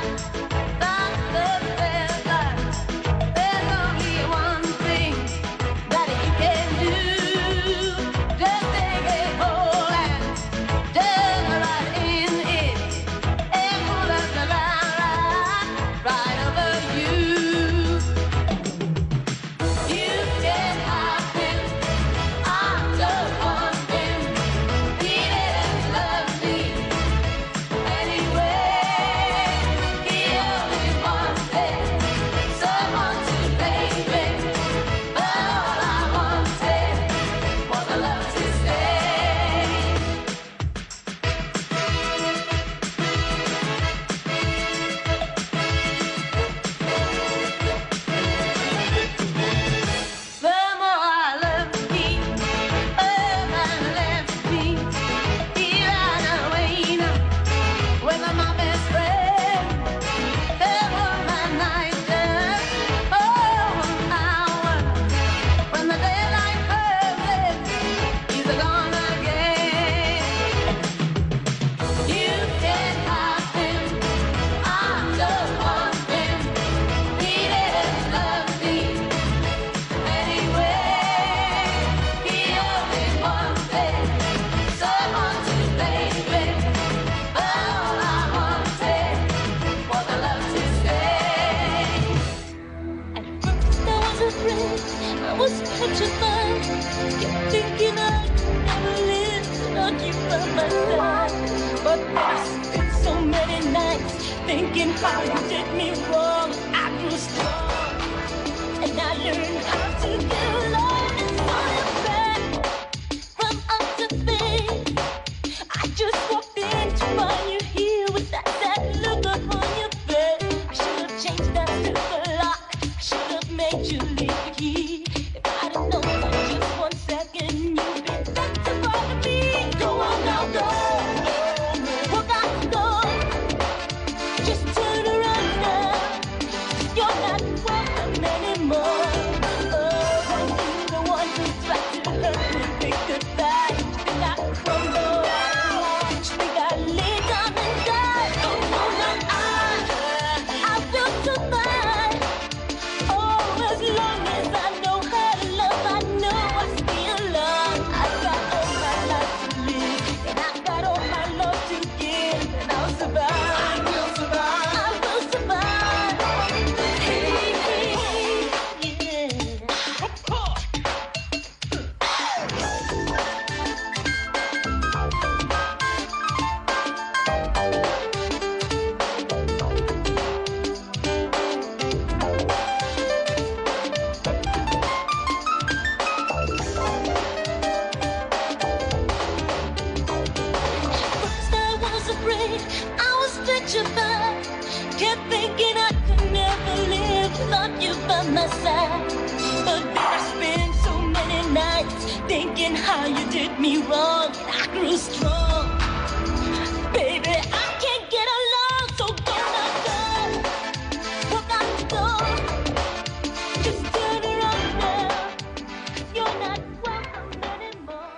there's only one thing that he can do. Just take a hold and turn right in it and pull up the line right over you. You can have him. I don't want him. He didn't love me anyway. He only wanted someone to blame it. But all I wanted was a love to stay. The more I loved him, the man left me. He ran away now with my best friend. The woman I just oh, 1 hour when the daylight comes, he's gone again. You can't have him. I don't want him. He didn't love me anyway. He only wanted someone to blame it. But all I wanted was a love to stay. I was afraid, I was petrified. Kept thinking I'd never live without you by my side. But I spent so many nights thinking how you did me wrong. I grew strong, and I learned how to get along and fall back from under fate. I just walked in to find you here with that sad look upon your face. I should have changed that silver lock. I should have made you leave the key. If I'd have known for just 1 second, you'd be back to bother me. Go on now, go. Walk out the door. Just turn around now. You're not welcome anymore. by my side. But babe, I spent so many nights thinking how you did me wrong. And I grew strong. Baby, I can't get along, so gonna go. Walk out the door. Just turn around now. You're not welcome anymore.